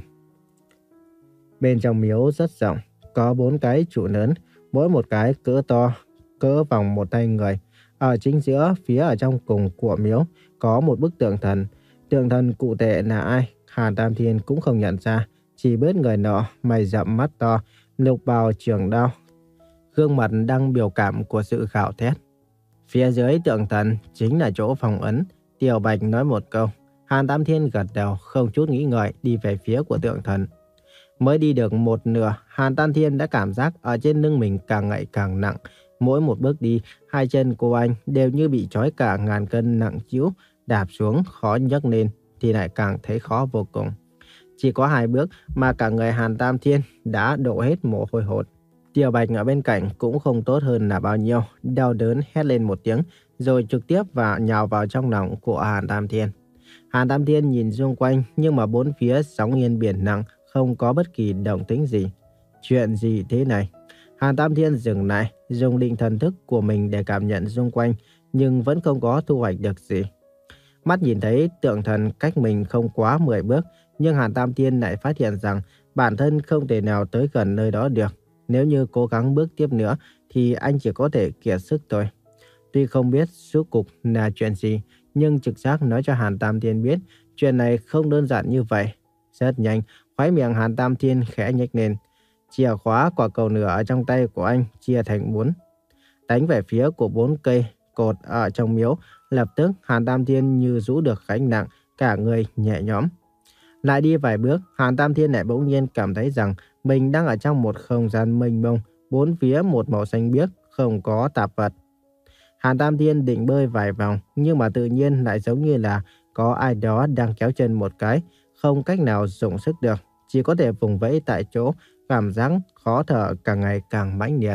Bên trong miếu rất rộng, có bốn cái trụ lớn, mỗi một cái cỡ to, cỡ vòng một tay người. Ở chính giữa, phía ở trong cùng của miếu, có một bức tượng thần. Tượng thần cụ thể là ai, Hàn Tam Thiên cũng không nhận ra, chỉ biết người nọ mày rậm mắt to, lục bào trường đao, gương mặt đang biểu cảm của sự gào thét. Phía dưới tượng thần chính là chỗ phong ấn. Tiểu Bạch nói một câu, Hàn Tam Thiên gật đầu, không chút nghĩ ngợi đi về phía của tượng thần. Mới đi được một nửa, Hàn Tam Thiên đã cảm giác ở trên lưng mình càng ngày càng nặng. Mỗi một bước đi, hai chân của anh đều như bị trói cả ngàn cân nặng trĩu, đạp xuống khó nhấc lên thì lại càng thấy khó vô cùng. Chỉ có hai bước mà cả người Hàn Tam Thiên đã đổ hết mồ hôi hột. Tiểu Bạch ở bên cạnh cũng không tốt hơn là bao nhiêu, đau đớn hét lên một tiếng, rồi trực tiếp vào nhào vào trong lòng của Hàn Tam Thiên. Hàn Tam Thiên nhìn xung quanh, nhưng mà bốn phía sóng yên biển lặng, không có bất kỳ động tĩnh gì. Chuyện gì thế này? Hàn Tam Thiên dừng lại, dùng định thần thức của mình để cảm nhận xung quanh, nhưng vẫn không có thu hoạch được gì. Mắt nhìn thấy tượng thần cách mình không quá mười bước, nhưng Hàn Tam Thiên lại phát hiện rằng bản thân không thể nào tới gần nơi đó được. Nếu như cố gắng bước tiếp nữa thì anh chỉ có thể kiệt sức thôi. Tuy không biết rốt cục là chuyện gì, nhưng trực giác nói cho Hàn Tam Thiên biết chuyện này không đơn giản như vậy. Rất nhanh, khóe miệng Hàn Tam Thiên khẽ nhếch lên. Chìa khóa quả cầu lửa ở trong tay của anh chia thành bốn, đánh về phía của bốn cây cột ở trong miếu. Lập tức Hàn Tam Thiên như rũ được gánh nặng, cả người nhẹ nhõm. Lại đi vài bước, Hàn Tam Thiên lại bỗng nhiên cảm thấy rằng mình đang ở trong một không gian mênh mông, bốn phía một màu xanh biếc, không có tạp vật. Hàn Tam Thiên định bơi vài vòng, nhưng mà tự nhiên lại giống như là có ai đó đang kéo chân một cái, không cách nào dùng sức được, chỉ có thể vùng vẫy tại chỗ, cảm giác khó thở càng ngày càng mãnh liệt.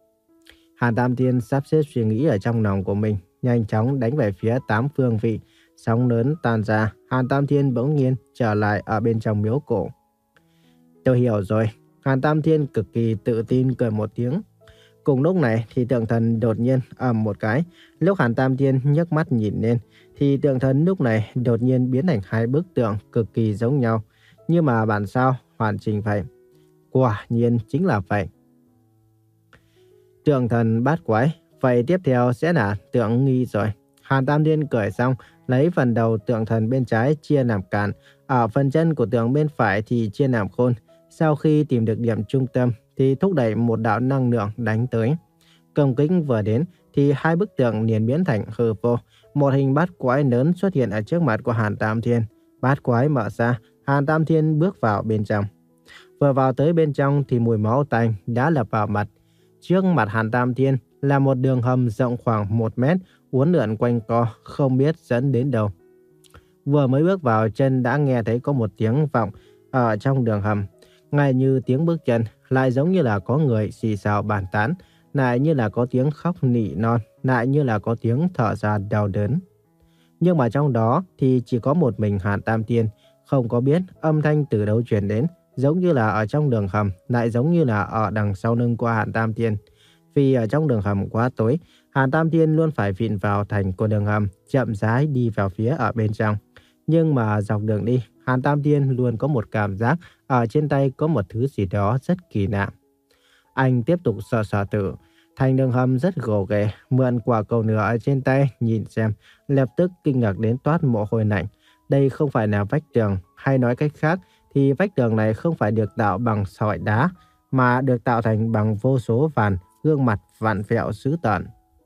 Hàn Tam Thiên sắp xếp suy nghĩ ở trong lòng của mình, nhanh chóng đánh về phía tám phương vị. Sóng lớn tan ra, Hàn Tam Thiên bỗng nhiên trở lại ở bên trong miếu cổ. Tôi hiểu rồi. Hàn Tam Thiên cực kỳ tự tin cười một tiếng. Cùng lúc này thì tượng thần đột nhiên ầm một cái. Lúc Hàn Tam Thiên nhấc mắt nhìn lên thì tượng thần lúc này đột nhiên biến thành hai bức tượng cực kỳ giống nhau. Nhưng mà bản sao hoàn chỉnh vậy. Quả nhiên chính là vậy. Tượng thần bát quái. Vậy tiếp theo sẽ là tượng nghi rồi. Hàn Tam Thiên cười xong, lấy phần đầu tượng thần bên trái chia làm càn, ở phần chân của tượng bên phải thì chia làm khôn. Sau khi tìm được điểm trung tâm thì thúc đẩy một đạo năng lượng đánh tới. Công kích vừa đến thì hai bức tượng liền biến thành hư vô. Một hình bát quái lớn xuất hiện ở trước mặt của Hàn Tam Thiên. Bát quái mở ra, Hàn Tam Thiên bước vào bên trong. Vừa vào tới bên trong thì mùi máu tanh đã lập vào mặt. Trước mặt Hàn Tam Thiên là một đường hầm rộng khoảng một mét, uốn lượn quanh co, không biết dẫn đến đâu. Vừa mới bước vào, chân đã nghe thấy có một tiếng vọng ở trong đường hầm. Ngay như tiếng bước chân, lại giống như là có người xì xào bàn tán, lại như là có tiếng khóc nỉ non, lại như là có tiếng thở ra đau đớn. Nhưng mà trong đó thì chỉ có một mình Hàn Tam Thiên, Không có biết âm thanh từ đâu truyền đến, giống như là ở trong đường hầm, lại giống như là ở đằng sau lưng của Hàn Tam Thiên. Vì ở trong đường hầm quá tối, Hàn Tam Thiên luôn phải vịn vào thành của đường hầm, chậm rãi đi vào phía ở bên trong. Nhưng mà dọc đường đi, Hàn Tam Thiên luôn có một cảm giác ở trên tay có một thứ gì đó rất kỳ lạ. Anh tiếp tục sờ sờ thử. Thành đường hầm rất gồ ghề, mượn quả cầu nửa ở trên tay nhìn xem, lập tức kinh ngạc đến toát mồ hôi lạnh. Đây không phải là vách tường, hay nói cách khác thì vách tường này không phải được tạo bằng sỏi đá, mà được tạo thành bằng vô số vàn gương mặt vặn vẹo dữ tợn.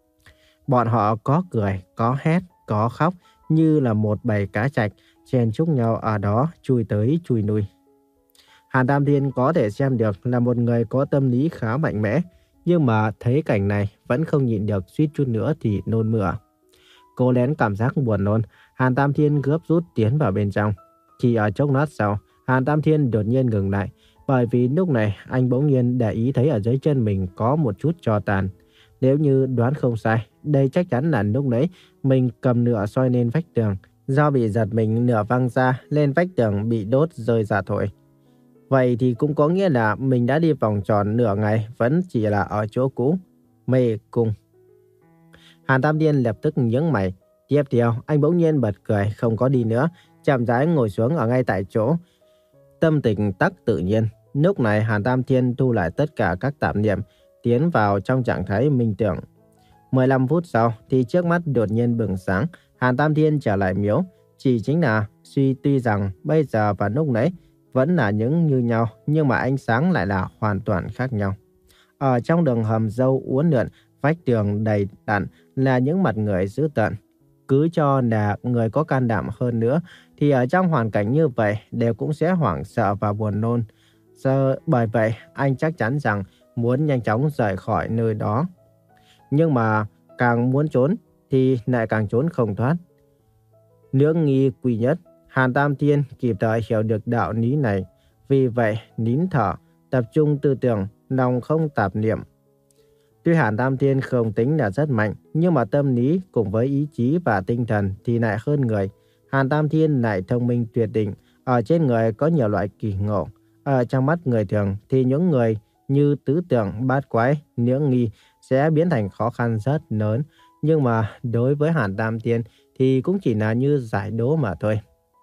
Bọn họ có cười, có hét, có khóc, như là một bầy cá trạch chen chúc nhau ở đó chui tới chui lui. Hàn Tam Thiên có thể xem được là một người có tâm lý khá mạnh mẽ, nhưng mà thấy cảnh này vẫn không nhịn được, suýt chút nữa thì nôn mửa. Cố nén cảm giác buồn nôn, Hàn Tam Thiên gấp rút tiến vào bên trong. Chỉ ở chốc lát sau, Hàn Tam Thiên đột nhiên ngừng lại, bởi vì lúc này anh bỗng nhiên để ý thấy ở dưới chân mình có một chút tro tàn. Nếu như đoán không sai, đây chắc chắn là lúc nãy mình cầm nửa soi lên vách tường, do bị giật mình nửa văng ra lên vách tường bị đốt rơi ra thôi. Vậy thì cũng có nghĩa là mình đã đi vòng tròn nửa ngày vẫn chỉ là ở chỗ cũ. Mê cung. Hàn Tam Thiên lập tức nhướng mày. Tiếp theo, anh bỗng nhiên bật cười, không có đi nữa, chậm rãi ngồi xuống ở ngay tại chỗ. Tâm tình tắc tự nhiên. Lúc này Hàn Tam Thiên thu lại tất cả các tạp niệm, tiến vào trong trạng thái minh tưởng. mười lăm phút sau thì trước mắt đột nhiên bừng sáng, Hàn Tam Thiên trở lại miếu. Chỉ chính là suy tuy rằng bây giờ và lúc nãy vẫn là những như nhau, nhưng mà ánh sáng lại là hoàn toàn khác nhau. Ở trong đường hầm dâu uốn lượn, vách tường đầy đặn là những mặt người dữ tợn. Cứ cho là người có can đảm hơn nữa, thì ở trong hoàn cảnh như vậy đều cũng sẽ hoảng sợ và buồn nôn. Giờ, bởi vậy, anh chắc chắn rằng muốn nhanh chóng rời khỏi nơi đó. Nhưng mà càng muốn trốn thì lại càng trốn không thoát. Lưỡng nghi quý nhất, Hàn Tam Thiên kịp thời hiểu được đạo lý này. Vì vậy, nín thở, tập trung tư tưởng, lòng không tạp niệm. Tuy Hàn Tam Thiên không tính là rất mạnh, nhưng mà tâm lý cùng với ý chí và tinh thần thì lại hơn người. Hàn Tam Thiên lại thông minh tuyệt đỉnh, ở trên người có nhiều loại kỳ ngộ. Ở trong mắt người thường thì những người như tứ tưởng, bát quái, lưỡng nghi sẽ biến thành khó khăn rất lớn. Nhưng mà đối với Hàn Tam Thiên thì cũng chỉ là như giải đố mà thôi.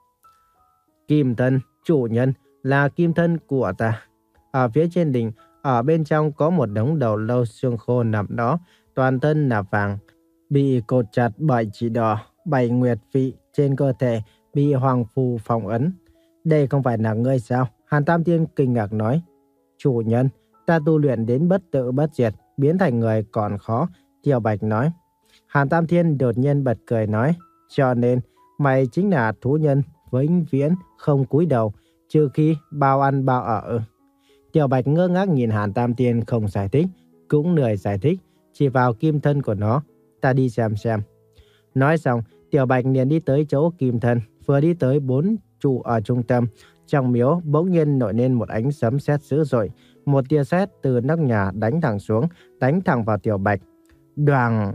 Kim thân, chủ nhân là kim thân của ta. Ở phía trên đỉnh, ở bên trong có một đống đầu lâu xương khô nằm đó, toàn thân là vàng, bị cột chặt bởi chỉ đỏ, bảy nguyệt vị trên cơ thể bị hoàng phù phong ấn. Đây không phải là ngươi sao? Hàn Tam Thiên kinh ngạc nói. Chủ nhân, ta tu luyện đến bất tự bất diệt, biến thành người còn khó, Tiểu Bạch nói. Hàn Tam Thiên đột nhiên bật cười nói, cho nên mày chính là thú nhân vĩnh viễn không cúi đầu, trừ khi bao ăn bao ở. Tiểu Bạch ngơ ngác nhìn Hàn Tam Thiên không giải thích, cũng lười giải thích, chỉ vào kim thân của nó. Ta đi xem xem. Nói xong, Tiểu Bạch liền đi tới chỗ kim thân, vừa đi tới bốn trụ ở trung tâm. Trong miếu bỗng nhiên nổi lên một ánh sấm sét dữ dội, một tia sét từ nóc nhà đánh thẳng xuống, đánh thẳng vào Tiểu Bạch. Đoàng!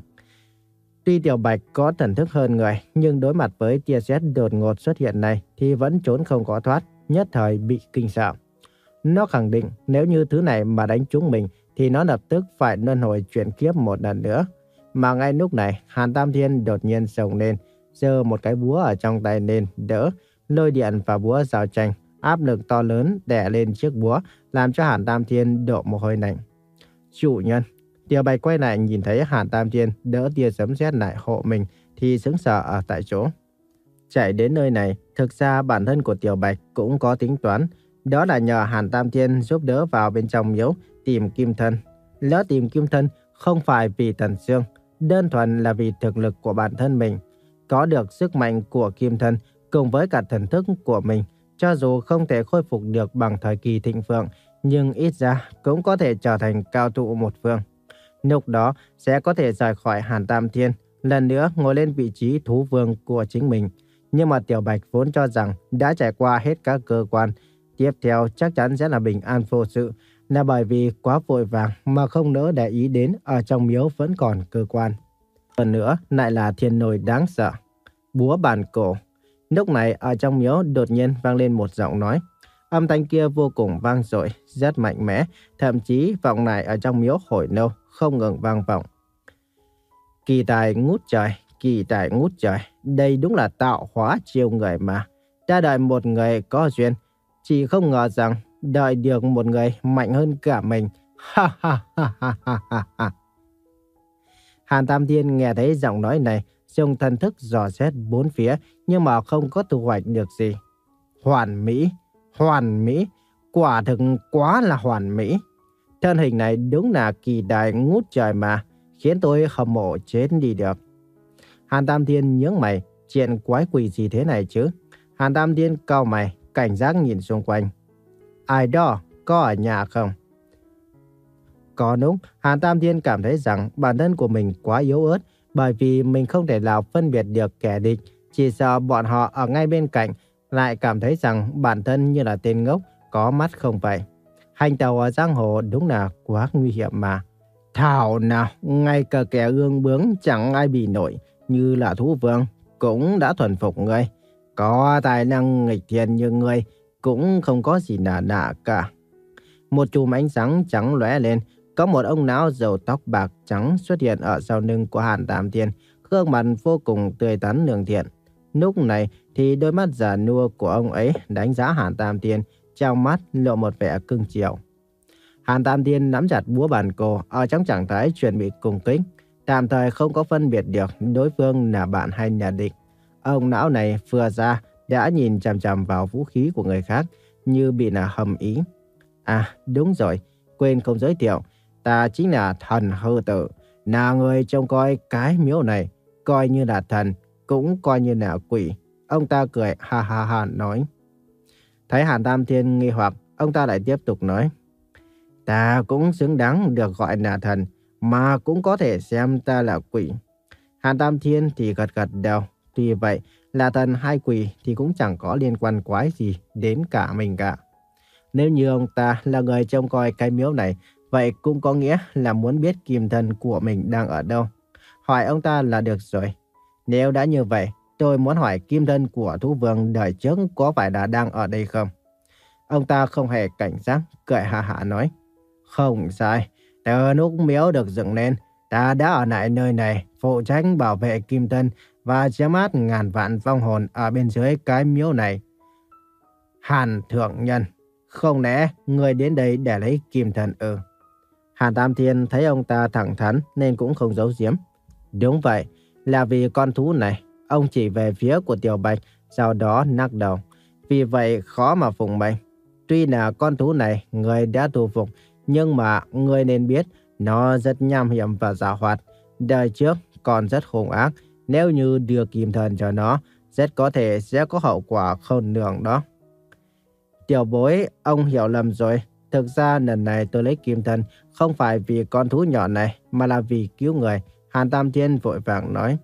Tuy Tiểu Bạch có thần thức hơn người, nhưng đối mặt với tia sét đột ngột xuất hiện này thì vẫn trốn không có thoát, nhất thời bị kinh sợ. Nó khẳng định nếu như thứ này mà đánh trúng mình thì nó lập tức phải luân hồi chuyển kiếp một lần nữa. Mà ngay lúc này, Hàn Tam Thiên đột nhiên xông lên, giơ một cái búa ở trong tay lên, đỡ, lôi điện và búa giao tranh, áp lực to lớn đè lên chiếc búa, làm cho Hàn Tam Thiên đổ mồ hôi lạnh. Chủ nhân, Tiểu Bạch quay lại nhìn thấy Hàn Tam Thiên đỡ tia sấm sét lại hộ mình thì sững sờ ở tại chỗ. Chạy đến nơi này, thực ra bản thân của Tiểu Bạch cũng có tính toán, đó là nhờ Hàn Tam Thiên giúp đỡ vào bên trong miếu tìm kim thân. Lỡ tìm kim thân không phải vì thần xương, đơn thuần là vì thực lực của bản thân mình. Có được sức mạnh của kim thân cùng với cả thần thức của mình, cho dù không thể khôi phục được bằng thời kỳ thịnh vượng, nhưng ít ra cũng có thể trở thành cao thủ một phương. Lúc đó sẽ có thể rời khỏi Hàn Tam Thiên, lần nữa ngồi lên vị trí thú vương của chính mình. Nhưng mà Tiểu Bạch vốn cho rằng đã trải qua hết các cơ quan, tiếp theo chắc chắn sẽ là bình an vô sự, là bởi vì quá vội vàng mà không nỡ để ý đến ở trong miếu vẫn còn cơ quan. Hơn nữa lại là thiên nồi đáng sợ. Búa bàn cổ. Lúc này ở trong miếu đột nhiên vang lên một giọng nói. Âm thanh kia vô cùng vang dội, rất mạnh mẽ, thậm chí vọng lại ở trong miếu hồi lâu, không ngừng vang vọng. Kỳ tài ngút trời, kỳ tài ngút trời, đây đúng là tạo hóa chiêu người mà. Ta đợi một người có duyên, chỉ không ngờ rằng đợi được một người mạnh hơn cả mình. Ha ha ha ha ha ha ha. Hàn Tam Thiên nghe thấy giọng nói này, dùng thần thức dò xét bốn phía, nhưng mà không có thu hoạch được gì. Hoàn mỹ, hoàn mỹ, quả thực quá là hoàn mỹ. Thân hình này đúng là kỳ tài ngút trời mà, khiến tôi hâm mộ chết đi được. Hàn Tam Thiên nhướng mày, chuyện quái quỷ gì thế này chứ? Hàn Tam Thiên cau mày, cảnh giác nhìn xung quanh. Ai đó, có ở nhà không? Có đúng, Hàn Tam Thiên cảm thấy rằng bản thân của mình quá yếu ớt, bởi vì mình không thể nào phân biệt được kẻ địch, chỉ sợ bọn họ ở ngay bên cạnh lại cảm thấy rằng bản thân như là tên ngốc, có mắt không vậy. Hành tàu ở giang hồ đúng là quá nguy hiểm mà. Thảo nào, ngay cả kẻ ương bướng chẳng ai bị nổi, như là Thú Vương, cũng đã thuần phục ngươi. Có tài năng nghịch thiên như ngươi, cũng không có gì lạ lạ cả. Một chùm ánh sáng trắng lóe lên, có một ông lão râu tóc bạc trắng xuất hiện ở sau lưng của Hàn Tam Thiên, gương mặt vô cùng tươi tắn lương thiện. Lúc này thì đôi mắt già nua của ông ấy đánh giá Hàn Tam Thiên, trong mắt lộ một vẻ cưng chiều. Hàn Tam Thiên nắm chặt búa bàn cổ ở trong trạng thái chuẩn bị cung kính, tạm thời không có phân biệt được đối phương là bạn hay là địch. Ông lão này vừa ra đã nhìn chằm chằm vào vũ khí của người khác như bị là hầm ý. À đúng rồi, quên không giới thiệu, ta chính là Thần Hư Tử, là người trông coi cái miếu này, coi như là thần, cũng coi như là quỷ. Ông ta cười ha ha ha nói. Thấy Hàn Tam Thiên nghi hoặc, ông ta lại tiếp tục nói. Ta cũng xứng đáng được gọi là thần, mà cũng có thể xem ta là quỷ. Hàn Tam Thiên thì gật gật đầu. Tuy vậy, là thần hay quỷ thì cũng chẳng có liên quan quái gì đến cả mình cả. Nếu như ông ta là người trông coi cái miếu này, vậy cũng có nghĩa là muốn biết kim thân của mình đang ở đâu. Hỏi ông ta là được rồi. Nếu đã như vậy, tôi muốn hỏi kim thân của Thú Vương đời trước có phải là đang ở đây không? Ông ta không hề cảnh giác, cười ha hả nói. Không sai, từ lúc miếu được dựng lên, ta đã ở lại nơi này, phụ trách bảo vệ kim thân và chém át ngàn vạn vong hồn ở bên dưới cái miếu này. Hàn Thượng Nhân, không lẽ người đến đây để lấy kim thân ư? Hàn Tam Thiên thấy ông ta thẳng thắn nên cũng không giấu giếm. Đúng vậy, là vì con thú này. Ông chỉ về phía của Tiểu Bạch, sau đó nắc đầu. Vì vậy khó mà phụng mệnh. Tuy là con thú này người đã thu phục, nhưng mà người nên biết nó rất nham hiểm và giàu hoạt. Đời trước còn rất hung ác. Nếu như đưa kim thân cho nó, rất có thể sẽ có hậu quả khôn lường đó. Tiểu bối, ông hiểu lầm rồi. Thực ra lần này tôi lấy kim thân không phải vì con thú nhỏ này, mà là vì cứu người. Hàn Tam Thiên vội vàng nói.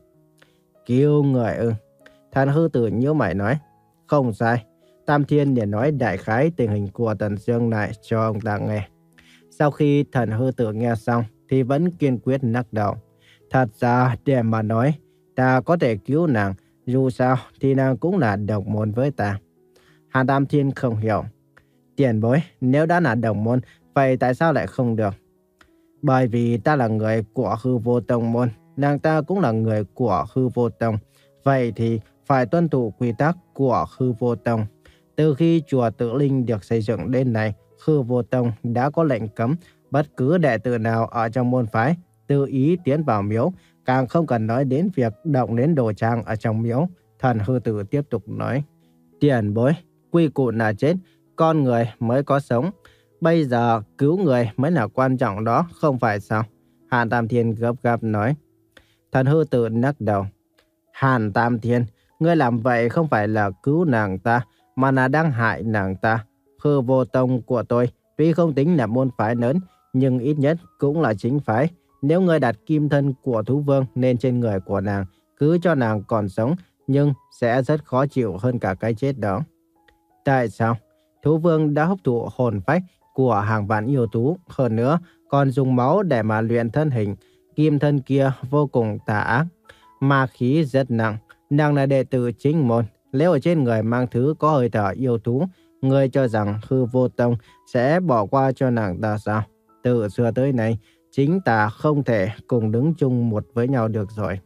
Cứu người ư? Thần Hư Tử nhíu mày nói. Không sai. Tam Thiên liền nói đại khái tình hình của Tần Dương lại cho ông ta nghe. Sau khi Thần Hư Tử nghe xong thì vẫn kiên quyết lắc đầu. Thật ra để mà nói, ta có thể cứu nàng, dù sao thì nàng cũng là đồng môn với ta. Hàn Tam Thiên không hiểu. Tiền bối, nếu đã là đồng môn, vậy tại sao lại không được? Bởi vì ta là người của Hư Vô Tông môn, nàng ta cũng là người của Hư Vô Tông. Vậy thì phải tuân thủ quy tắc của Hư Vô Tông. Từ khi chùa Tự Linh được xây dựng đến nay, Hư Vô Tông đã có lệnh cấm bất cứ đệ tử nào ở trong môn phái tự ý tiến vào miếu, càng không cần nói đến việc động đến đồ trang ở trong miếu. Thần Hư Tử tiếp tục nói. Tiền bối, quy củ là chết, con người mới có sống. Bây giờ cứu người mới là quan trọng đó, không phải sao? Hàn Tam Thiên gấp gáp nói. Thần Hư Tử lắc đầu. Hàn Tam Thiên, ngươi làm vậy không phải là cứu nàng ta, mà là đang hại nàng ta. Hư Vô Tông của tôi tuy không tính là môn phái lớn, nhưng ít nhất cũng là chính phái. Nếu ngươi đặt kim thân của Thú Vương lên trên người của nàng, cứ cho nàng còn sống, nhưng sẽ rất khó chịu hơn cả cái chết đó. Tại sao? Thú Vương đã hấp thụ hồn phách của hàng vạn yêu thú, hơn nữa còn dùng máu để mà luyện thân hình. Kim thân kia vô cùng tà ác, ma khí rất nặng. Nàng là đệ tử chính môn, Nếu ở trên người mang thứ có hơi thở yêu thú, ngươi cho rằng Hư Vô Tông sẽ bỏ qua cho nàng ta sao? Từ xưa tới nay, chính ta không thể cùng đứng chung một với nhau được rồi.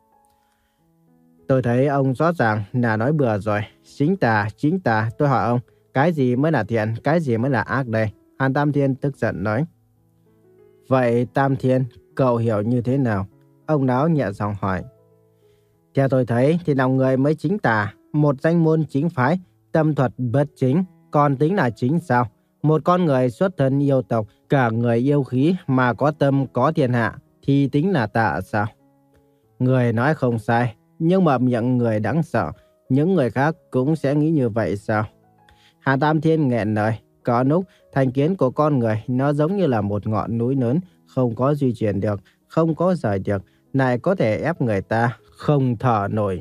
Tôi thấy ông rõ ràng là nói bừa rồi. Chính ta, chính ta, tôi hỏi ông, cái gì mới là thiện, cái gì mới là ác đây? Hàn Tam Thiên tức giận nói. Vậy Tam Thiên, cậu hiểu như thế nào? Ông Lão nhẹ giọng hỏi. Theo tôi thấy thì lòng người mới chính tà, một danh môn chính phái, tâm thuật bất chính, còn tính là chính sao? Một con người xuất thân yêu tộc, cả người yêu khí mà có tâm có thiên hạ, thì tính là tà sao? Người nói không sai, nhưng mà miệng người đáng sợ, những người khác cũng sẽ nghĩ như vậy sao? Hà Tam Thiên nghẹn lời, có lúc thành kiến của con người nó giống như là một ngọn núi lớn, không có di chuyển được, không có rời được, lại có thể ép người ta không thở nổi.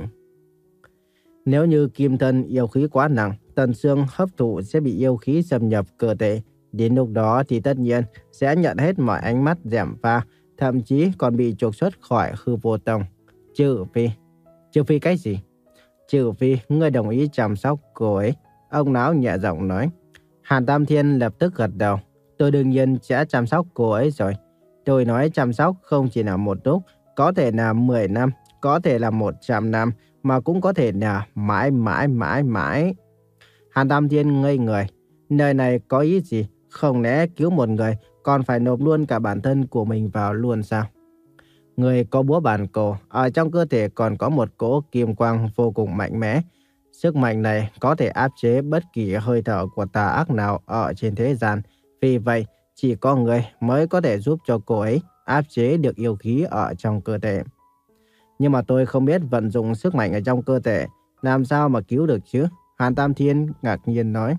Nếu như kim thân yêu khí quá nặng, Tần Sương hấp thụ sẽ bị yêu khí xâm nhập cơ thể. Đến lúc đó thì tất nhiên sẽ nhận hết mọi ánh mắt gièm pha, thậm chí còn bị trục xuất khỏi Hư Vô Tông. Trừ phi, trừ phi cái gì? Trừ phi ngươi đồng ý chăm sóc cô ấy. Ông Lão nhẹ giọng nói. Hàn Tam Thiên lập tức gật đầu. Tôi đương nhiên sẽ chăm sóc cô ấy rồi. Tôi nói chăm sóc không chỉ là một lúc, có thể là mười năm, có thể là một trăm năm, mà cũng có thể là mãi mãi mãi mãi. Hàn Tam Thiên ngây người. Nơi này có ý gì? Không lẽ cứu một người còn phải nộp luôn cả bản thân của mình vào luôn sao? Người có búa bản cổ, ở trong cơ thể còn có một cỗ kim quang vô cùng mạnh mẽ. Sức mạnh này có thể áp chế bất kỳ hơi thở của tà ác nào ở trên thế gian. Vì vậy, chỉ có người mới có thể giúp cho cô ấy áp chế được yêu khí ở trong cơ thể. Nhưng mà tôi không biết vận dụng sức mạnh ở trong cơ thể, làm sao mà cứu được chứ? Hàn Tam Thiên ngạc nhiên nói.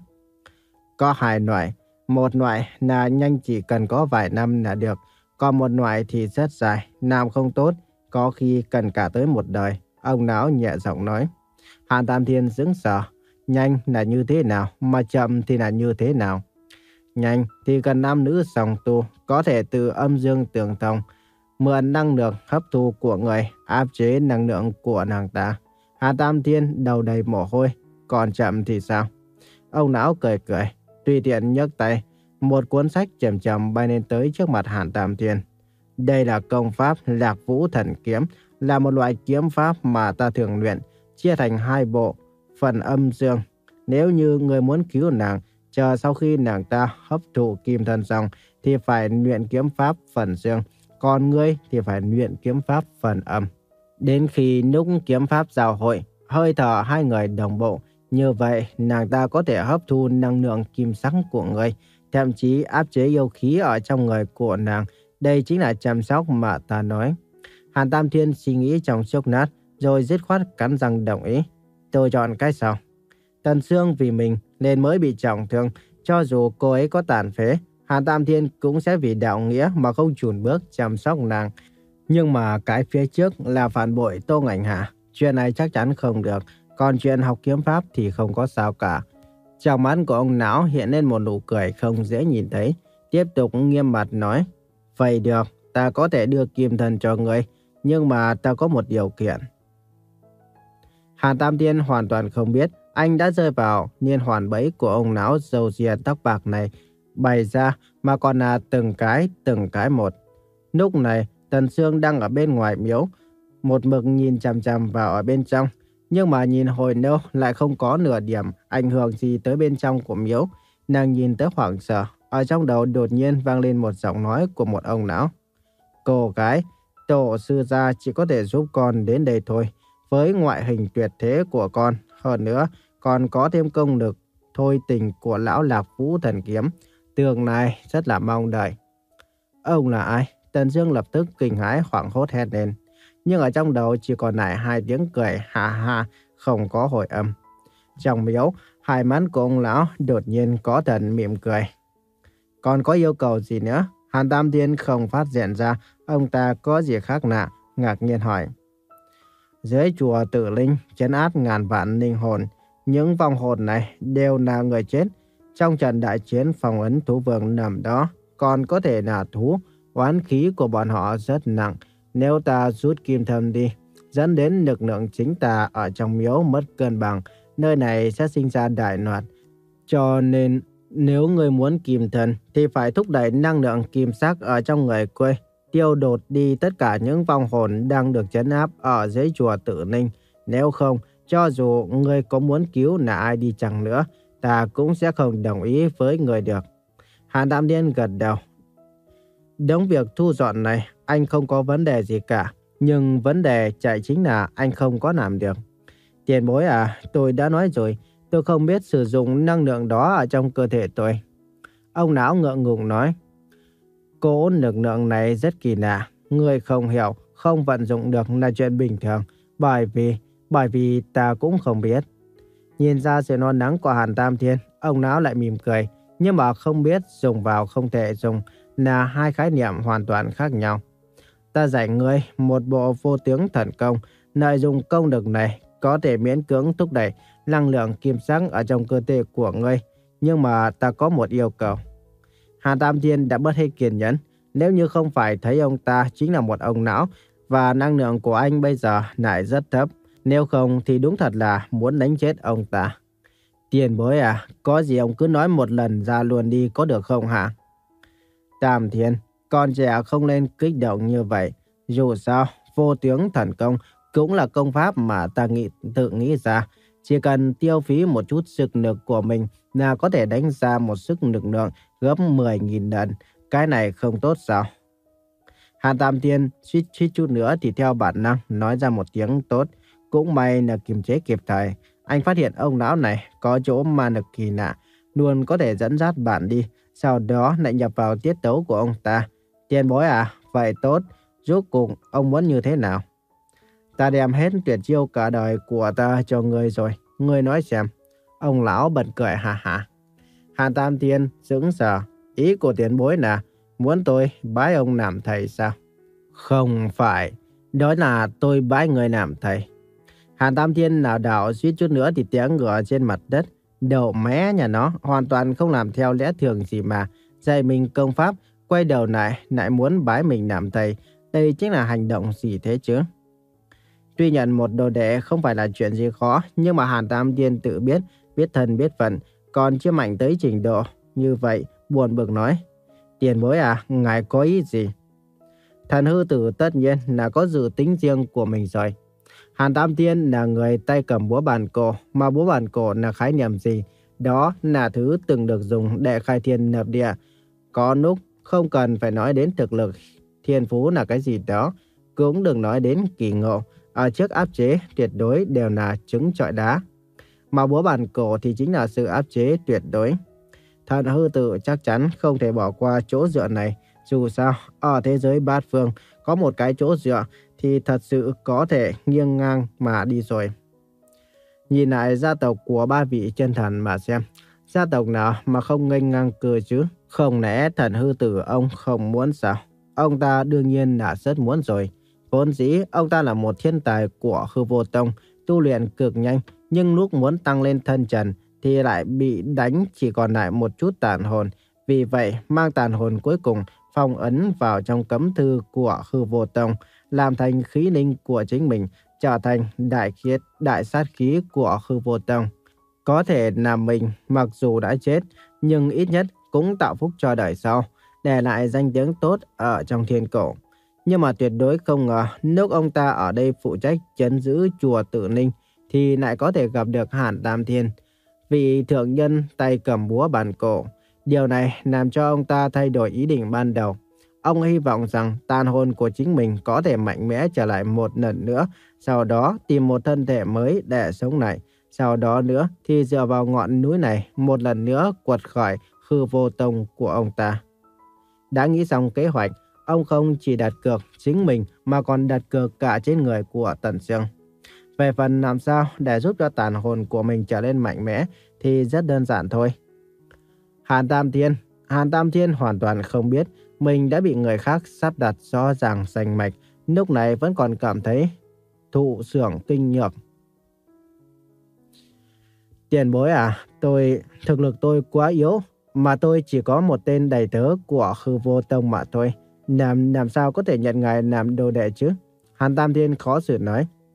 Có hai loại. Một loại là nhanh, chỉ cần có vài năm là được. Còn một loại thì rất dài, làm không tốt, có khi cần cả tới một đời. Ông Lão nhẹ giọng nói. Hàn Tam Thiên sững sờ. Nhanh là như thế nào, mà chậm thì là như thế nào? Nhanh thì cần nam nữ song tu, có thể từ âm dương tương thông, mượn năng lượng hấp thu của người, áp chế năng lượng của nàng ta. Hàn Tam Thiên đầu đầy mồ hôi. Còn chậm thì sao? Ông Lão cười cười, tùy tiện nhấc tay, một cuốn sách chậm chậm bay lên tới trước mặt Hàn Tam Thiên. Đây là công pháp Lạc Vũ Thần Kiếm, là một loại kiếm pháp mà ta thường luyện, chia thành hai bộ, phần âm dương. Nếu như người muốn cứu nàng, chờ sau khi nàng ta hấp thụ kim thân xong, thì phải luyện kiếm pháp phần dương, còn ngươi thì phải luyện kiếm pháp phần âm. Đến khi lúc kiếm pháp giao hội, hơi thở hai người đồng bộ, như vậy nàng ta có thể hấp thu năng lượng kim sắc của ngươi, thậm chí áp chế yêu khí ở trong người của nàng. Đây chính là chăm sóc mà ta nói. Hàn Tam Thiên suy nghĩ trong chốc lát, rồi dứt khoát cắn răng đồng ý. Tôi chọn cái sau. Tần Sương vì mình nên mới bị trọng thương, cho dù cô ấy có tàn phế, Hàn Tam Thiên cũng sẽ vì đạo nghĩa mà không chùn bước chăm sóc nàng. Nhưng mà cái phía trước là phản bội Tô Ngạnh Hà, chuyện này chắc chắn không được. Còn chuyện học kiếm pháp thì không có sao cả. Trong mắt của ông Lão hiện lên một nụ cười không dễ nhìn thấy. Tiếp tục nghiêm mặt nói. Vậy được, ta có thể đưa kim thân cho người, nhưng mà ta có một điều kiện. Hàn Tam Thiên hoàn toàn không biết anh đã rơi vào liên hoàn bẫy của ông Lão râu ria tóc bạc này bày ra, mà còn là từng cái từng cái một. Lúc này Tần Sương đang ở bên ngoài miếu, một mực nhìn chằm chằm vào ở bên trong, nhưng mà nhìn hồi lâu lại không có nửa điểm ảnh hưởng gì tới bên trong của miếu. Nàng nhìn tới hoảng sợ, ở trong đầu đột nhiên vang lên một giọng nói của một ông lão. Cô gái, tổ sư gia chỉ có thể giúp con đến đây thôi. Với ngoại hình tuyệt thế của con, hơn nữa còn có thêm công lực thôi tình của lão Lạc Vũ Thần Kiếm, tương lai rất là mong đợi. Ông là ai? Tần Dương lập tức kinh hãi hoảng hốt hét lên, nhưng ở trong đầu chỉ còn lại hai tiếng cười ha ha, không có hồi âm. Trong miếu, hai mắt của ông lão đột nhiên có thần mỉm cười. Còn có yêu cầu gì nữa? Hàn Tam Thiên không phát hiện ra ông ta có gì khác lạ, ngạc nhiên hỏi. Dưới chùa Tử Linh trấn áp ngàn vạn linh hồn, những vong hồn này đều là người chết. Trong trận đại chiến phong ấn thú vương nằm đó, còn có thể là thú. Oán khí của bọn họ rất nặng. Nếu ta rút kim thân đi, dẫn đến lực lượng chính tà ở trong miếu mất cân bằng, nơi này sẽ sinh ra đại loạn. Cho nên nếu người muốn kim thân thì phải thúc đẩy năng lượng kim sắc ở trong người quê, tiêu đột đi tất cả những vong hồn đang được trấn áp ở dưới chùa Tử Ninh. Nếu không, cho dù người có muốn cứu là ai đi chăng nữa, ta cũng sẽ không đồng ý với người được. Hàn Tam Thiên gật đầu. Đống việc thu dọn này, anh không có vấn đề gì cả. Nhưng vấn đề chạy chính là anh không có làm được. Tiền bối à, tôi đã nói rồi, tôi không biết sử dụng năng lượng đó ở trong cơ thể tôi. Ông lão ngượng ngùng nói. Cỗ lực lượng này rất kỳ lạ. Người không hiểu, không vận dụng được là chuyện bình thường. Bởi vì, bởi vì ta cũng không biết. Nhìn ra sự lo lắng của Hàn Tam Thiên, ông lão lại mỉm cười. Nhưng mà không biết dùng vào không thể dùng là hai khái niệm hoàn toàn khác nhau. Ta dạy ngươi một bộ vô tướng thần công. Nội dung công lực này có thể miễn cưỡng thúc đẩy năng lượng kim sắc ở trong cơ thể của ngươi. Nhưng mà ta có một yêu cầu. Hàn Tam Thiên đã mất hết kiên nhẫn. Nếu như không phải thấy ông ta chính là một ông não và năng lượng của anh bây giờ lại rất thấp. Nếu không thì đúng thật là muốn đánh chết ông ta. Tiền bối à, có gì ông cứ nói một lần ra luôn đi có được không hả? Tam Thiên, con trẻ không nên kích động như vậy. Dù sao, vô tướng thần công cũng là công pháp mà ta nghĩ, tự nghĩ ra. Chỉ cần tiêu phí một chút sức lực của mình là có thể đánh ra một sức lực lượng gấp mười nghìn lần. Cái này không tốt sao? Hàn Tam Thiên suýt suýt chút nữa thì theo bản năng nói ra một tiếng tốt. Cũng may là kiềm chế kịp thời. Anh phát hiện ông lão này có chỗ ma lực kỳ lạ, luôn có thể dẫn dắt bạn đi, sau đó lại nhập vào tiết tấu của ông ta. Tiền bối à, vậy tốt, rốt cuộc ông muốn như thế nào? Ta đem hết tuyệt chiêu cả đời của ta cho ngươi rồi, ngươi nói xem. Ông lão bật cười hà hà. Hàn Tam Thiên sững sờ, ý của tiền bối là muốn tôi bái ông làm thầy sao? Không phải, đó là tôi bái người làm thầy. Hàn Tam Thiên nào đảo suýt chút nữa thì té ngửa trên mặt đất. Đầu mé nhà nó hoàn toàn không làm theo lẽ thường gì mà. Dạy mình công pháp, quay đầu lại lại muốn bái mình làm thầy. Đây chính là hành động gì thế chứ? Tuy nhận một đồ đệ không phải là chuyện gì khó, nhưng mà Hàn Tam Thiên tự biết, biết thân biết phận, còn chưa mạnh tới trình độ như vậy, buồn bực nói. Tiền bối à, ngài có ý gì? Thần hư tử tất nhiên là có dự tính riêng của mình rồi. Hàn Tam Thiên là người tay cầm búa bàn cổ, mà búa bàn cổ là khái niệm gì? Đó là thứ từng được dùng để khai thiên lập địa. Có lúc không cần phải nói đến thực lực, thiên phú là cái gì đó, cũng đừng nói đến kỳ ngộ. Ở trước áp chế tuyệt đối đều là trứng trọi đá. Mà búa bàn cổ thì chính là sự áp chế tuyệt đối. Thần hư tử chắc chắn không thể bỏ qua chỗ dựa này. Dù sao, ở thế giới bát phương, có một cái chỗ dựa thì thật sự có thể nghiêng ngang mà đi rồi. Nhìn lại gia tộc của ba vị chân thần mà xem. Gia tộc nào mà không nghênh ngang cơ chứ? Không lẽ thần hư tử ông không muốn sao? Ông ta đương nhiên là rất muốn rồi. Vốn dĩ ông ta là một thiên tài của Hư Vô Tông, tu luyện cực nhanh, nhưng lúc muốn tăng lên thân trần thì lại bị đánh chỉ còn lại một chút tàn hồn. Vì vậy mang tàn hồn cuối cùng phong ấn vào trong cấm thư của Hư Vô Tông, làm thành khí linh của chính mình, trở thành đại khiết, đại sát khí của Hư Vô Tông. Có thể là mình mặc dù đã chết, nhưng ít nhất cũng tạo phúc cho đời sau, để lại danh tiếng tốt ở trong thiên cổ. Nhưng mà tuyệt đối không ngờ, lúc ông ta ở đây phụ trách trấn giữ chùa Tử Ninh, thì lại có thể gặp được Hàn Tam Thiên, vị thượng nhân tay cầm búa bàn cổ. Điều này làm cho ông ta thay đổi ý định ban đầu. Ông hy vọng rằng tàn hồn của chính mình có thể mạnh mẽ trở lại một lần nữa, sau đó tìm một thân thể mới để sống lại. Sau đó nữa thì dựa vào ngọn núi này một lần nữa quật khỏi Hư Vô Tông của ông ta. Đã nghĩ xong kế hoạch, ông không chỉ đặt cược chính mình mà còn đặt cược cả trên người của Tần Sương. Về phần làm sao để giúp cho tàn hồn của mình trở nên mạnh mẽ thì rất đơn giản thôi. Hàn Tam Thiên, Hàn Tam Thiên hoàn toàn không biết mình đã bị người khác sắp đặt rõ ràng rành mạch, lúc này vẫn còn cảm thấy thụ sưởng kinh nhược. Tiền bối à, tôi thực lực tôi quá yếu, mà tôi chỉ có một tên đầy tớ của Hư Vô Tông mà thôi. Làm, làm sao có thể nhận ngài làm đồ đệ chứ? Hàn Tam Thiên khó xử nói.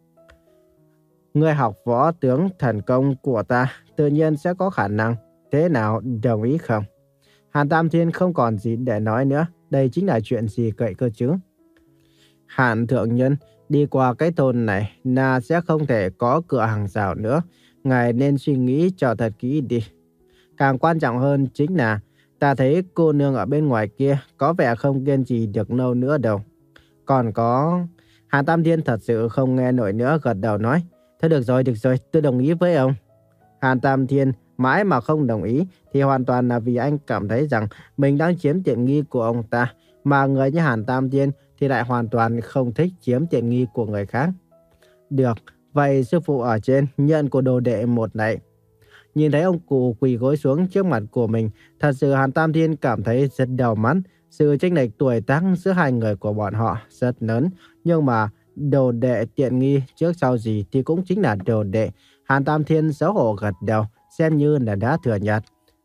Ngươi học võ tướng thần công của ta, tự nhiên sẽ có khả năng. Thế nào, đồng ý không? Hàn Tam Thiên không còn gì để nói nữa. Đây chính là chuyện gì cậy cơ chứ? Hàn thượng nhân, đi qua cái thôn này, na sẽ không thể có cửa hàng rào nữa. Ngài nên suy nghĩ cho thật kỹ đi. Càng quan trọng hơn chính là ta thấy cô nương ở bên ngoài kia có vẻ không kiên trì được lâu nữa đâu. Còn có... Hàn Tam Thiên thật sự không nghe nổi nữa, gật đầu nói. Thôi được rồi, được rồi, tôi đồng ý với ông. Hàn Tam Thiên mãi mà không đồng ý thì hoàn toàn là vì anh cảm thấy rằng mình đang chiếm tiện nghi của ông ta. Mà người như Hàn Tam Thiên thì lại hoàn toàn không thích chiếm tiện nghi của người khác. Được, vậy sư phụ ở trên nhận của đồ đệ một này. Nhìn thấy ông cụ quỳ gối xuống trước mặt của mình, thật sự Hàn Tam Thiên cảm thấy rất đau mắt. Sự chênh lệch tuổi tác giữa hai người của bọn họ rất lớn, nhưng mà đồ đệ tiện nghi trước sau gì thì cũng chính là đồ đệ. Hàn Tam Thiên xấu hổ gật đầu, xem như là đã thừa nhận.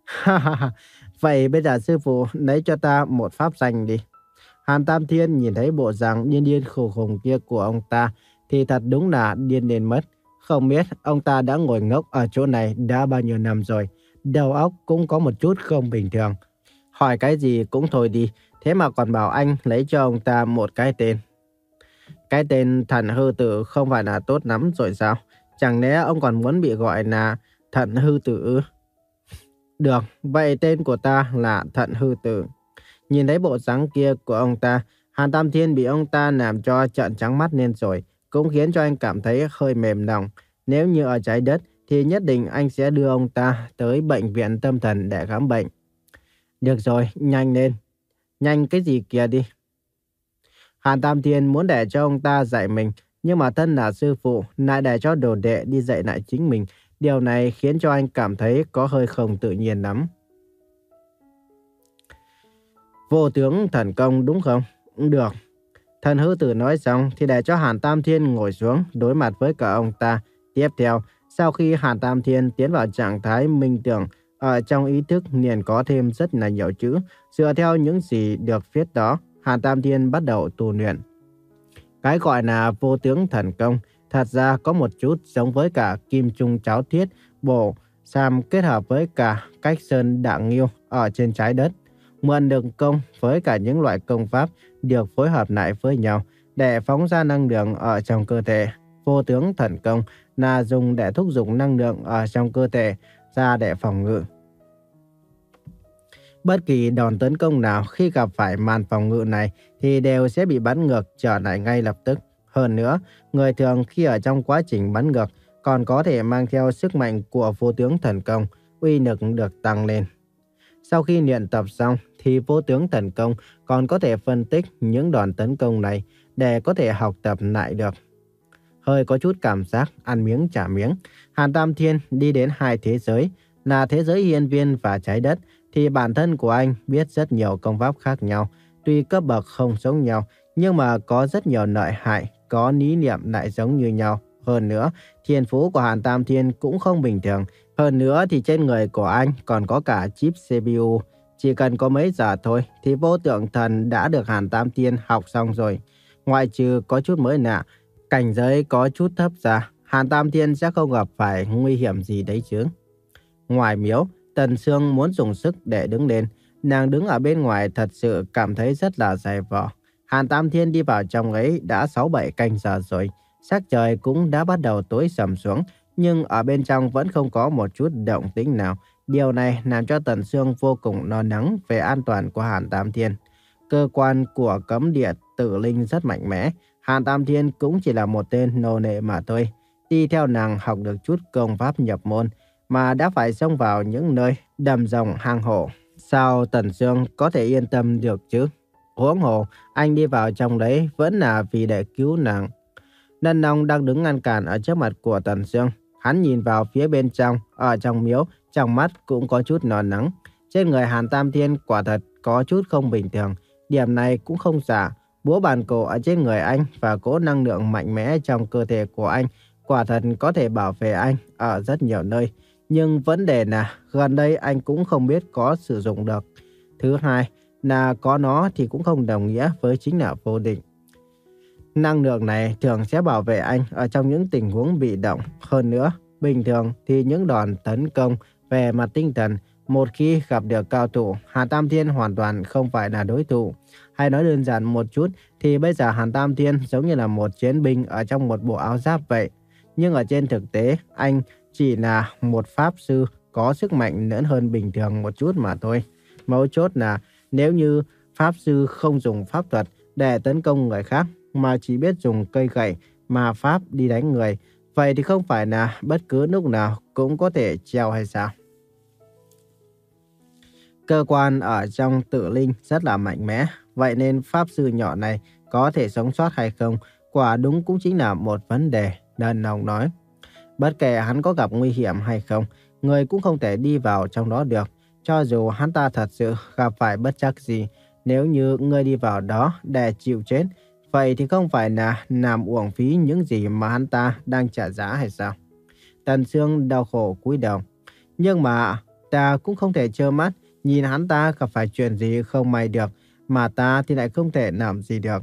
Vậy bây giờ sư phụ lấy cho ta một pháp danh đi. Hàn Tam Thiên nhìn thấy bộ dạng điên điên khùng khùng kia của ông ta thì thật đúng là điên đến mất. Không biết ông ta đã ngồi ngốc ở chỗ này đã bao nhiêu năm rồi. Đầu óc cũng có một chút không bình thường. Hỏi cái gì cũng thôi đi. Thế mà còn bảo anh lấy cho ông ta một cái tên. Cái tên Thận Hư Tử không phải là tốt lắm rồi sao? Chẳng lẽ ông còn muốn bị gọi là Thận Hư Tử ư? Được, vậy tên của ta là Thận Hư Tử. Nhìn thấy bộ dáng kia của ông ta, Hàn Tam Thiên bị ông ta làm cho trợn trắng mắt lên rồi, cũng khiến cho anh cảm thấy hơi mềm lòng. Nếu như ở trái đất thì nhất định anh sẽ đưa ông ta tới bệnh viện tâm thần để khám bệnh. Được rồi, nhanh lên. Nhanh cái gì kìa đi. Hàn Tam Thiên muốn để cho ông ta dạy mình, nhưng mà thân là sư phụ lại để cho đồ đệ đi dạy lại chính mình. Điều này khiến cho anh cảm thấy có hơi không tự nhiên lắm. Vô tướng thần công đúng không? Được. Thần Hư Tử nói xong thì để cho Hàn Tam Thiên ngồi xuống đối mặt với cả ông ta. Tiếp theo, sau khi Hàn Tam Thiên tiến vào trạng thái minh tưởng, ở trong ý thức liền có thêm rất là nhiều chữ. Dựa theo những gì được viết đó, Hàn Tam Thiên bắt đầu tu luyện. Cái gọi là vô tướng thần công thật ra có một chút giống với cả kim trung cháo thiết, bổ, sam kết hợp với cả cách sơn đạng nghiêu ở trên trái đất. Mượn được công với cả những loại công pháp được phối hợp lại với nhau để phóng ra năng lượng ở trong cơ thể. Vô tướng thần công là dùng để thúc giục năng lượng ở trong cơ thể ra để phòng ngự. Bất kỳ đòn tấn công nào khi gặp phải màn phòng ngự này thì đều sẽ bị bắn ngược trở lại ngay lập tức. Hơn nữa, người thường khi ở trong quá trình bắn ngược còn có thể mang theo sức mạnh của vô tướng thần công, uy lực được tăng lên. Sau khi luyện tập xong thì vô tướng thần công còn có thể phân tích những đòn tấn công này để có thể học tập lại được. Hơi có chút cảm giác ăn miếng trả miếng, Hàn Tam Thiên đi đến hai thế giới, là thế giới hiên viên và trái đất, thì bản thân của anh biết rất nhiều công pháp khác nhau. Tuy cấp bậc không giống nhau, nhưng mà có rất nhiều lợi hại, có lý niệm lại giống như nhau. Hơn nữa, thiên phú của Hàn Tam Thiên cũng không bình thường. Hơn nữa thì trên người của anh còn có cả chip xê pê u. Chỉ cần có mấy giờ thôi thì vô tượng thần đã được Hàn Tam Thiên học xong rồi. Ngoại trừ có chút mới lạ, cảnh giới có chút thấp ra, Hàn Tam Thiên sẽ không gặp phải nguy hiểm gì đấy chứ. Ngoài miếu, Tần Sương muốn dùng sức để đứng lên. Nàng đứng ở bên ngoài thật sự cảm thấy rất là dày vò. Hàn Tam Thiên đi vào trong ấy đã sáu bảy canh giờ rồi. Sắc trời cũng đã bắt đầu tối sầm xuống, nhưng ở bên trong vẫn không có một chút động tĩnh nào. Điều này làm cho Tần Sương vô cùng lo lắng về an toàn của Hàn Tam Thiên. Cơ quan của cấm địa tử linh rất mạnh mẽ. Hàn Tam Thiên cũng chỉ là một tên nô lệ mà thôi. Đi theo nàng học được chút công pháp nhập môn, mà đã phải xông vào những nơi đầm rồng hang hổ. Sao Tần Sương có thể yên tâm được chứ? Huống hồ, anh đi vào trong đấy vẫn là vì để cứu nàng. Nân Nông đang đứng ngăn cản ở trước mặt của Tần Sương. Hắn nhìn vào phía bên trong, ở trong miếu, trong mắt cũng có chút lo lắng. Trên người Hàn Tam Thiên quả thật có chút không bình thường. Điểm này cũng không giả. Búa bàn cổ ở trên người anh và cỗ năng lượng mạnh mẽ trong cơ thể của anh quả thật có thể bảo vệ anh ở rất nhiều nơi. Nhưng vấn đề là gần đây anh cũng không biết có sử dụng được. Thứ hai là có nó thì cũng không đồng nghĩa với chính là vô địch. Năng lượng này thường sẽ bảo vệ anh ở trong những tình huống bị động. Hơn nữa, bình thường thì những đòn tấn công về mặt tinh thần, một khi gặp được cao thủ, Hàn Tam Thiên hoàn toàn không phải là đối thủ. Hay nói đơn giản một chút thì bây giờ Hàn Tam Thiên giống như là một chiến binh ở trong một bộ áo giáp vậy. Nhưng ở trên thực tế, anh chỉ là một pháp sư có sức mạnh lớn hơn bình thường một chút mà thôi. Mấu chốt là nếu như pháp sư không dùng pháp thuật để tấn công người khác, mà chỉ biết dùng cây gậy mà pháp đi đánh người, vậy thì không phải là bất cứ lúc nào cũng có thể treo hay sao? Cơ quan ở trong tự linh rất là mạnh mẽ, vậy nên pháp sư nhỏ này có thể sống sót hay không, quả đúng cũng chính là một vấn đề, Đần Nòng nói. Bất kể hắn có gặp nguy hiểm hay không, người cũng không thể đi vào trong đó được. Cho dù hắn ta thật sự gặp phải bất trắc gì, nếu như người đi vào đó để chịu chết, vậy thì không phải là làm uổng phí những gì mà hắn ta đang trả giá hay sao? Tần Sương đau khổ cúi đầu. Nhưng mà ta cũng không thể trơ mắt nhìn hắn ta gặp phải chuyện gì không may được, mà ta thì lại không thể làm gì được.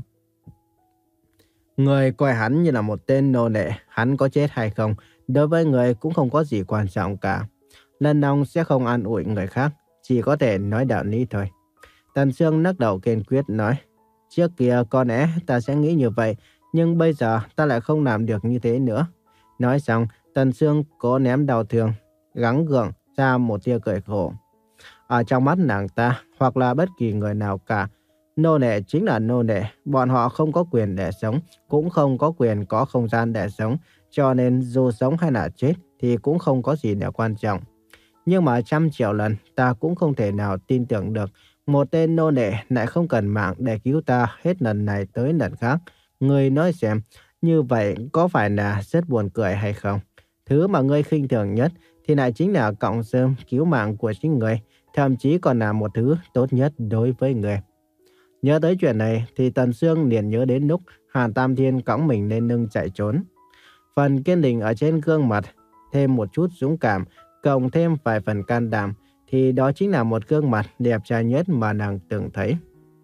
Người coi hắn như là một tên nô lệ, hắn có chết hay không, đối với người cũng không có gì quan trọng cả. Lần Nòng sẽ không an ủi người khác, chỉ có thể nói đạo lý thôi. Tần Sương nắc đầu kiên quyết nói, trước kia có lẽ ta sẽ nghĩ như vậy, nhưng bây giờ ta lại không làm được như thế nữa. Nói xong, Tần Sương cố ném đau thương, gắng gượng ra một tia cười khổ. Ở trong mắt nàng ta, hoặc là bất kỳ người nào cả, nô lệ chính là nô lệ, bọn họ không có quyền để sống, cũng không có quyền có không gian để sống, cho nên dù sống hay là chết thì cũng không có gì để quan trọng. Nhưng mà trăm triệu lần ta cũng không thể nào tin tưởng được một tên nô lệ lại không cần mạng để cứu ta hết lần này tới lần khác. Ngươi nói xem, như vậy có phải là rất buồn cười hay không? Thứ mà ngươi khinh thường nhất thì lại chính là cọng rơm cứu mạng của chính ngươi, thậm chí còn là một thứ tốt nhất đối với ngươi. Nhớ tới chuyện này thì Tần Sương liền nhớ đến lúc Hàn Tam Thiên cõng mình lên lưng chạy trốn. Phần kiên định ở trên gương mặt, thêm một chút dũng cảm, cộng thêm vài phần can đảm, thì đó chính là một gương mặt đẹp trai nhất mà nàng từng thấy.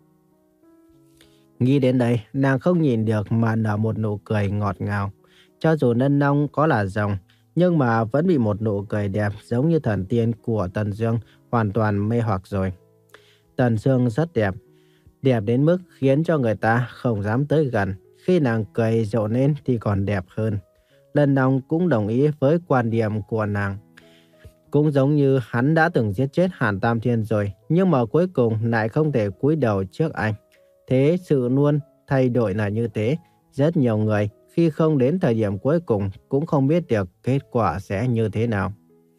Nghĩ đến đây, nàng không nhìn được mà nở một nụ cười ngọt ngào. Cho dù Nân Nông có là rồng, nhưng mà vẫn bị một nụ cười đẹp giống như thần tiên của Tần Dương hoàn toàn mê hoặc rồi. Tần Dương rất đẹp, đẹp đến mức khiến cho người ta không dám tới gần. Khi nàng cười rộ lên thì còn đẹp hơn. Lân Nông cũng đồng ý với quan điểm của nàng. Cũng giống như hắn đã từng giết chết Hàn Tam Thiên rồi, nhưng mà cuối cùng lại không thể cúi đầu trước anh. Thế sự luôn thay đổi là như thế. Rất nhiều người khi không đến thời điểm cuối cùng cũng không biết được kết quả sẽ như thế nào.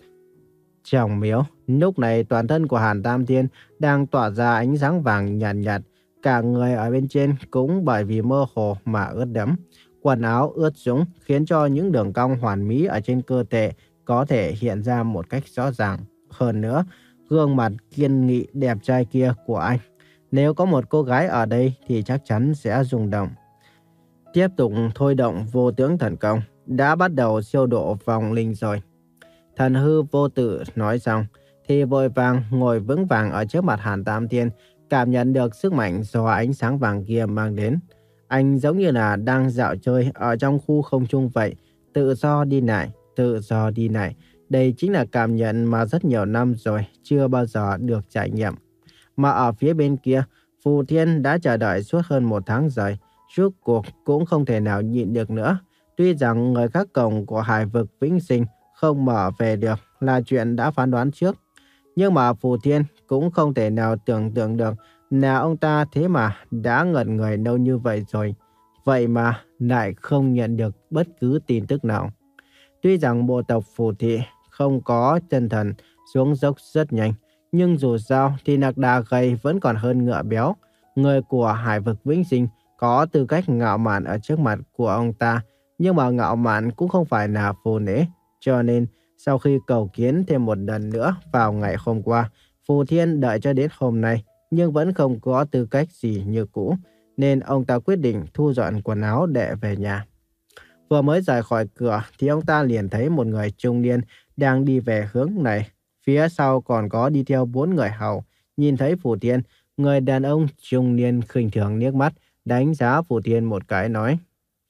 Trong miếu, lúc này toàn thân của Hàn Tam Thiên đang tỏa ra ánh sáng vàng nhạt nhạt. Cả người ở bên trên cũng bởi vì mơ hồ mà ướt đẫm. Quần áo ướt sũng khiến cho những đường cong hoàn mỹ ở trên cơ thể có thể hiện ra một cách rõ ràng. Hơn nữa, gương mặt kiên nghị đẹp trai kia của anh, nếu có một cô gái ở đây thì chắc chắn sẽ rung động. Tiếp tục thôi động vô tướng thần công, đã bắt đầu siêu độ vòng linh rồi. Thần hư vô tự nói xong thì vội vàng ngồi vững vàng ở trước mặt Hàn Tam Thiên, cảm nhận được sức mạnh do ánh sáng vàng kia mang đến. Anh giống như là đang dạo chơi ở trong khu không trung vậy, tự do đi lại, tự do đi lại. Đây chính là cảm nhận mà rất nhiều năm rồi chưa bao giờ được trải nghiệm. Mà ở phía bên kia, Phù Thiên đã chờ đợi suốt hơn một tháng rồi, rốt cuộc cũng không thể nào nhịn được nữa. Tuy rằng người khác cổng của hải vực vĩnh sinh không mở về được là chuyện đã phán đoán trước, nhưng mà Phù Thiên cũng không thể nào tưởng tượng được là ông ta thế mà đã ngẩn người lâu như vậy rồi. Vậy mà lại không nhận được bất cứ tin tức nào. Tuy rằng bộ tộc Phù Thị không có chân thần xuống dốc rất nhanh, nhưng dù sao thì lạc đà gầy vẫn còn hơn ngựa béo. Người của hải vực vĩnh sinh có tư cách ngạo mạn ở trước mặt của ông ta, nhưng mà ngạo mạn cũng không phải là vô lễ. Cho nên sau khi cầu kiến thêm một lần nữa vào ngày hôm qua, Phù Thiên đợi cho đến hôm nay nhưng vẫn không có tư cách gì như cũ, nên ông ta quyết định thu dọn quần áo để về nhà. Vừa mới rời khỏi cửa thì ông ta liền thấy một người trung niên đang đi về hướng này. Phía sau còn có đi theo bốn người hầu. Nhìn thấy Phù Thiên, người đàn ông trung niên khinh thường liếc mắt, đánh giá Phù Thiên một cái nói.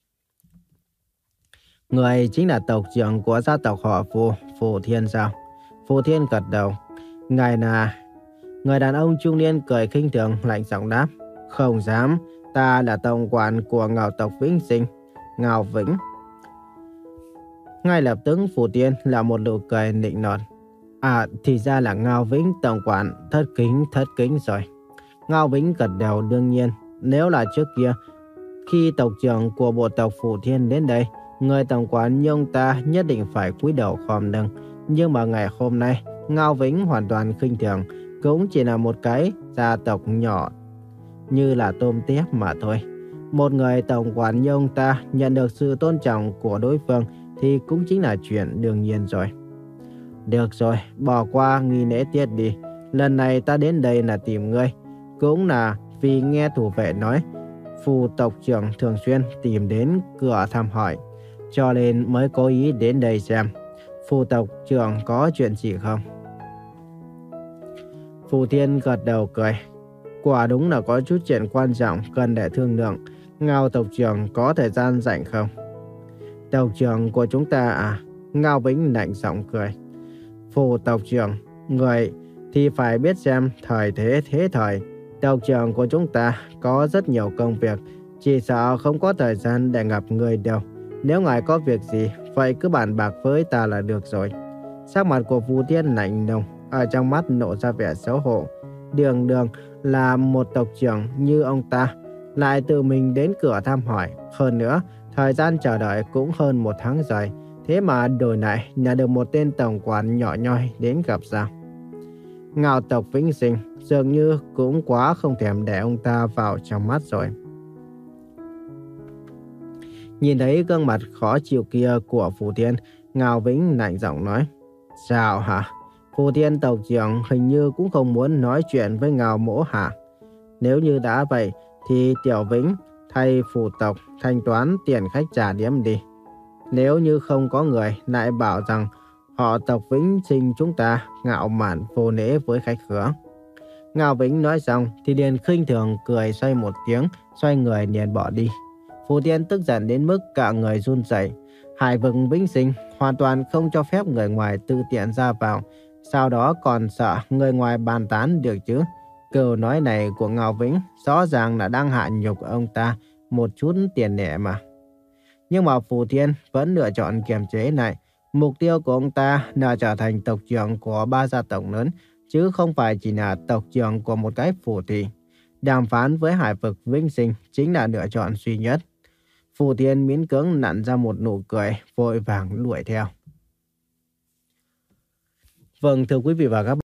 Người chính là tộc trưởng của gia tộc họ Phù, Phù Thiên sao? Phù Thiên gật đầu. Ngài là... Người đàn ông trung niên cười khinh thường lạnh giọng đáp. Không dám, ta là tổng quản của Ngao tộc Vĩnh Sinh, Ngao Vĩnh. Ngay lập tức Phù Thiên là một nụ cười nịnh nọt. À, thì ra là Ngao Vĩnh tổng quản, thất kính, thất kính rồi. Ngao Vĩnh gật đầu. Đương nhiên, nếu là trước kia, khi tộc trưởng của bộ tộc Phù Thiên đến đây, người tổng quản như ông ta nhất định phải cúi đầu khom lưng. Nhưng mà ngày hôm nay, Ngao Vĩnh hoàn toàn khinh thường, cũng chỉ là một cái gia tộc nhỏ như là tôm tép mà thôi. Một người tổng quản như ông ta nhận được sự tôn trọng của đối phương thì cũng chính là chuyện đương nhiên rồi. Được rồi, bỏ qua nghi lễ tiết đi. Lần này ta đến đây là tìm ngươi, cũng là vì nghe thủ vệ nói Phù tộc trưởng thường xuyên tìm đến cửa thăm hỏi, cho nên mới cố ý đến đây xem Phù tộc trưởng có chuyện gì không. Phù Thiên gật đầu cười. Quả đúng là có chút chuyện quan trọng cần để thương lượng. Ngao tộc trưởng có thời gian rảnh không? Tộc trưởng của chúng ta à? Ngao Vĩnh lạnh giọng cười. Phù tộc trưởng, người thì phải biết xem thời thế thế thời. Tộc trưởng của chúng ta có rất nhiều công việc, chỉ sợ không có thời gian để gặp người đâu. Nếu ngài có việc gì, vậy cứ bàn bạc với ta là được rồi. Sắc mặt của Phù Thiên lạnh lùng, ở trong mắt nộ ra vẻ xấu hổ. Đường đường là một tộc trưởng như ông ta, lại tự mình đến cửa thăm hỏi. Hơn nữa, thời gian chờ đợi cũng hơn một tháng rồi. Thế mà đổi lại nhà được một tên tổng quản nhỏ nhoi đến gặp sao? Ngao tộc Vĩnh Sinh dường như cũng quá không thèm để ông ta vào trong mắt rồi. Nhìn thấy gương mặt khó chịu kia của Phù Thiên, Ngao Vĩnh lạnh giọng nói. Sao hả? Phù Thiên tộc trưởng hình như cũng không muốn nói chuyện với Ngao mỗ hả? Nếu như đã vậy thì Tiểu Vĩnh thay Phù tộc thanh toán tiền khách trả điếm đi. Nếu như không có người lại bảo rằng họ tộc Vĩnh Sinh chúng ta ngạo mạn vô lễ với khách khứa. Ngao Vĩnh nói xong thì liền khinh thường cười xoay một tiếng, xoay người liền bỏ đi. Phù Thiên tức giận đến mức cả người run rẩy. Hải vực Vĩnh Sinh hoàn toàn không cho phép người ngoài tự tiện ra vào, sau đó còn sợ người ngoài bàn tán được chứ. Câu nói này của Ngao Vĩnh rõ ràng là đang hạ nhục ông ta một chút tiền lẻ mà. Nhưng mà Phù Thiên vẫn lựa chọn kiềm chế lại. Mục tiêu của ông ta là trở thành tộc trưởng của ba gia tộc lớn, chứ không phải chỉ là tộc trưởng của một cái phủ thị. Đàm phán với Hải vực Vĩnh Sinh chính là lựa chọn duy nhất. Phù Thiên miễn cưỡng nặn ra một nụ cười, vội vàng đuổi theo. Vâng, thưa quý vị và các bạn.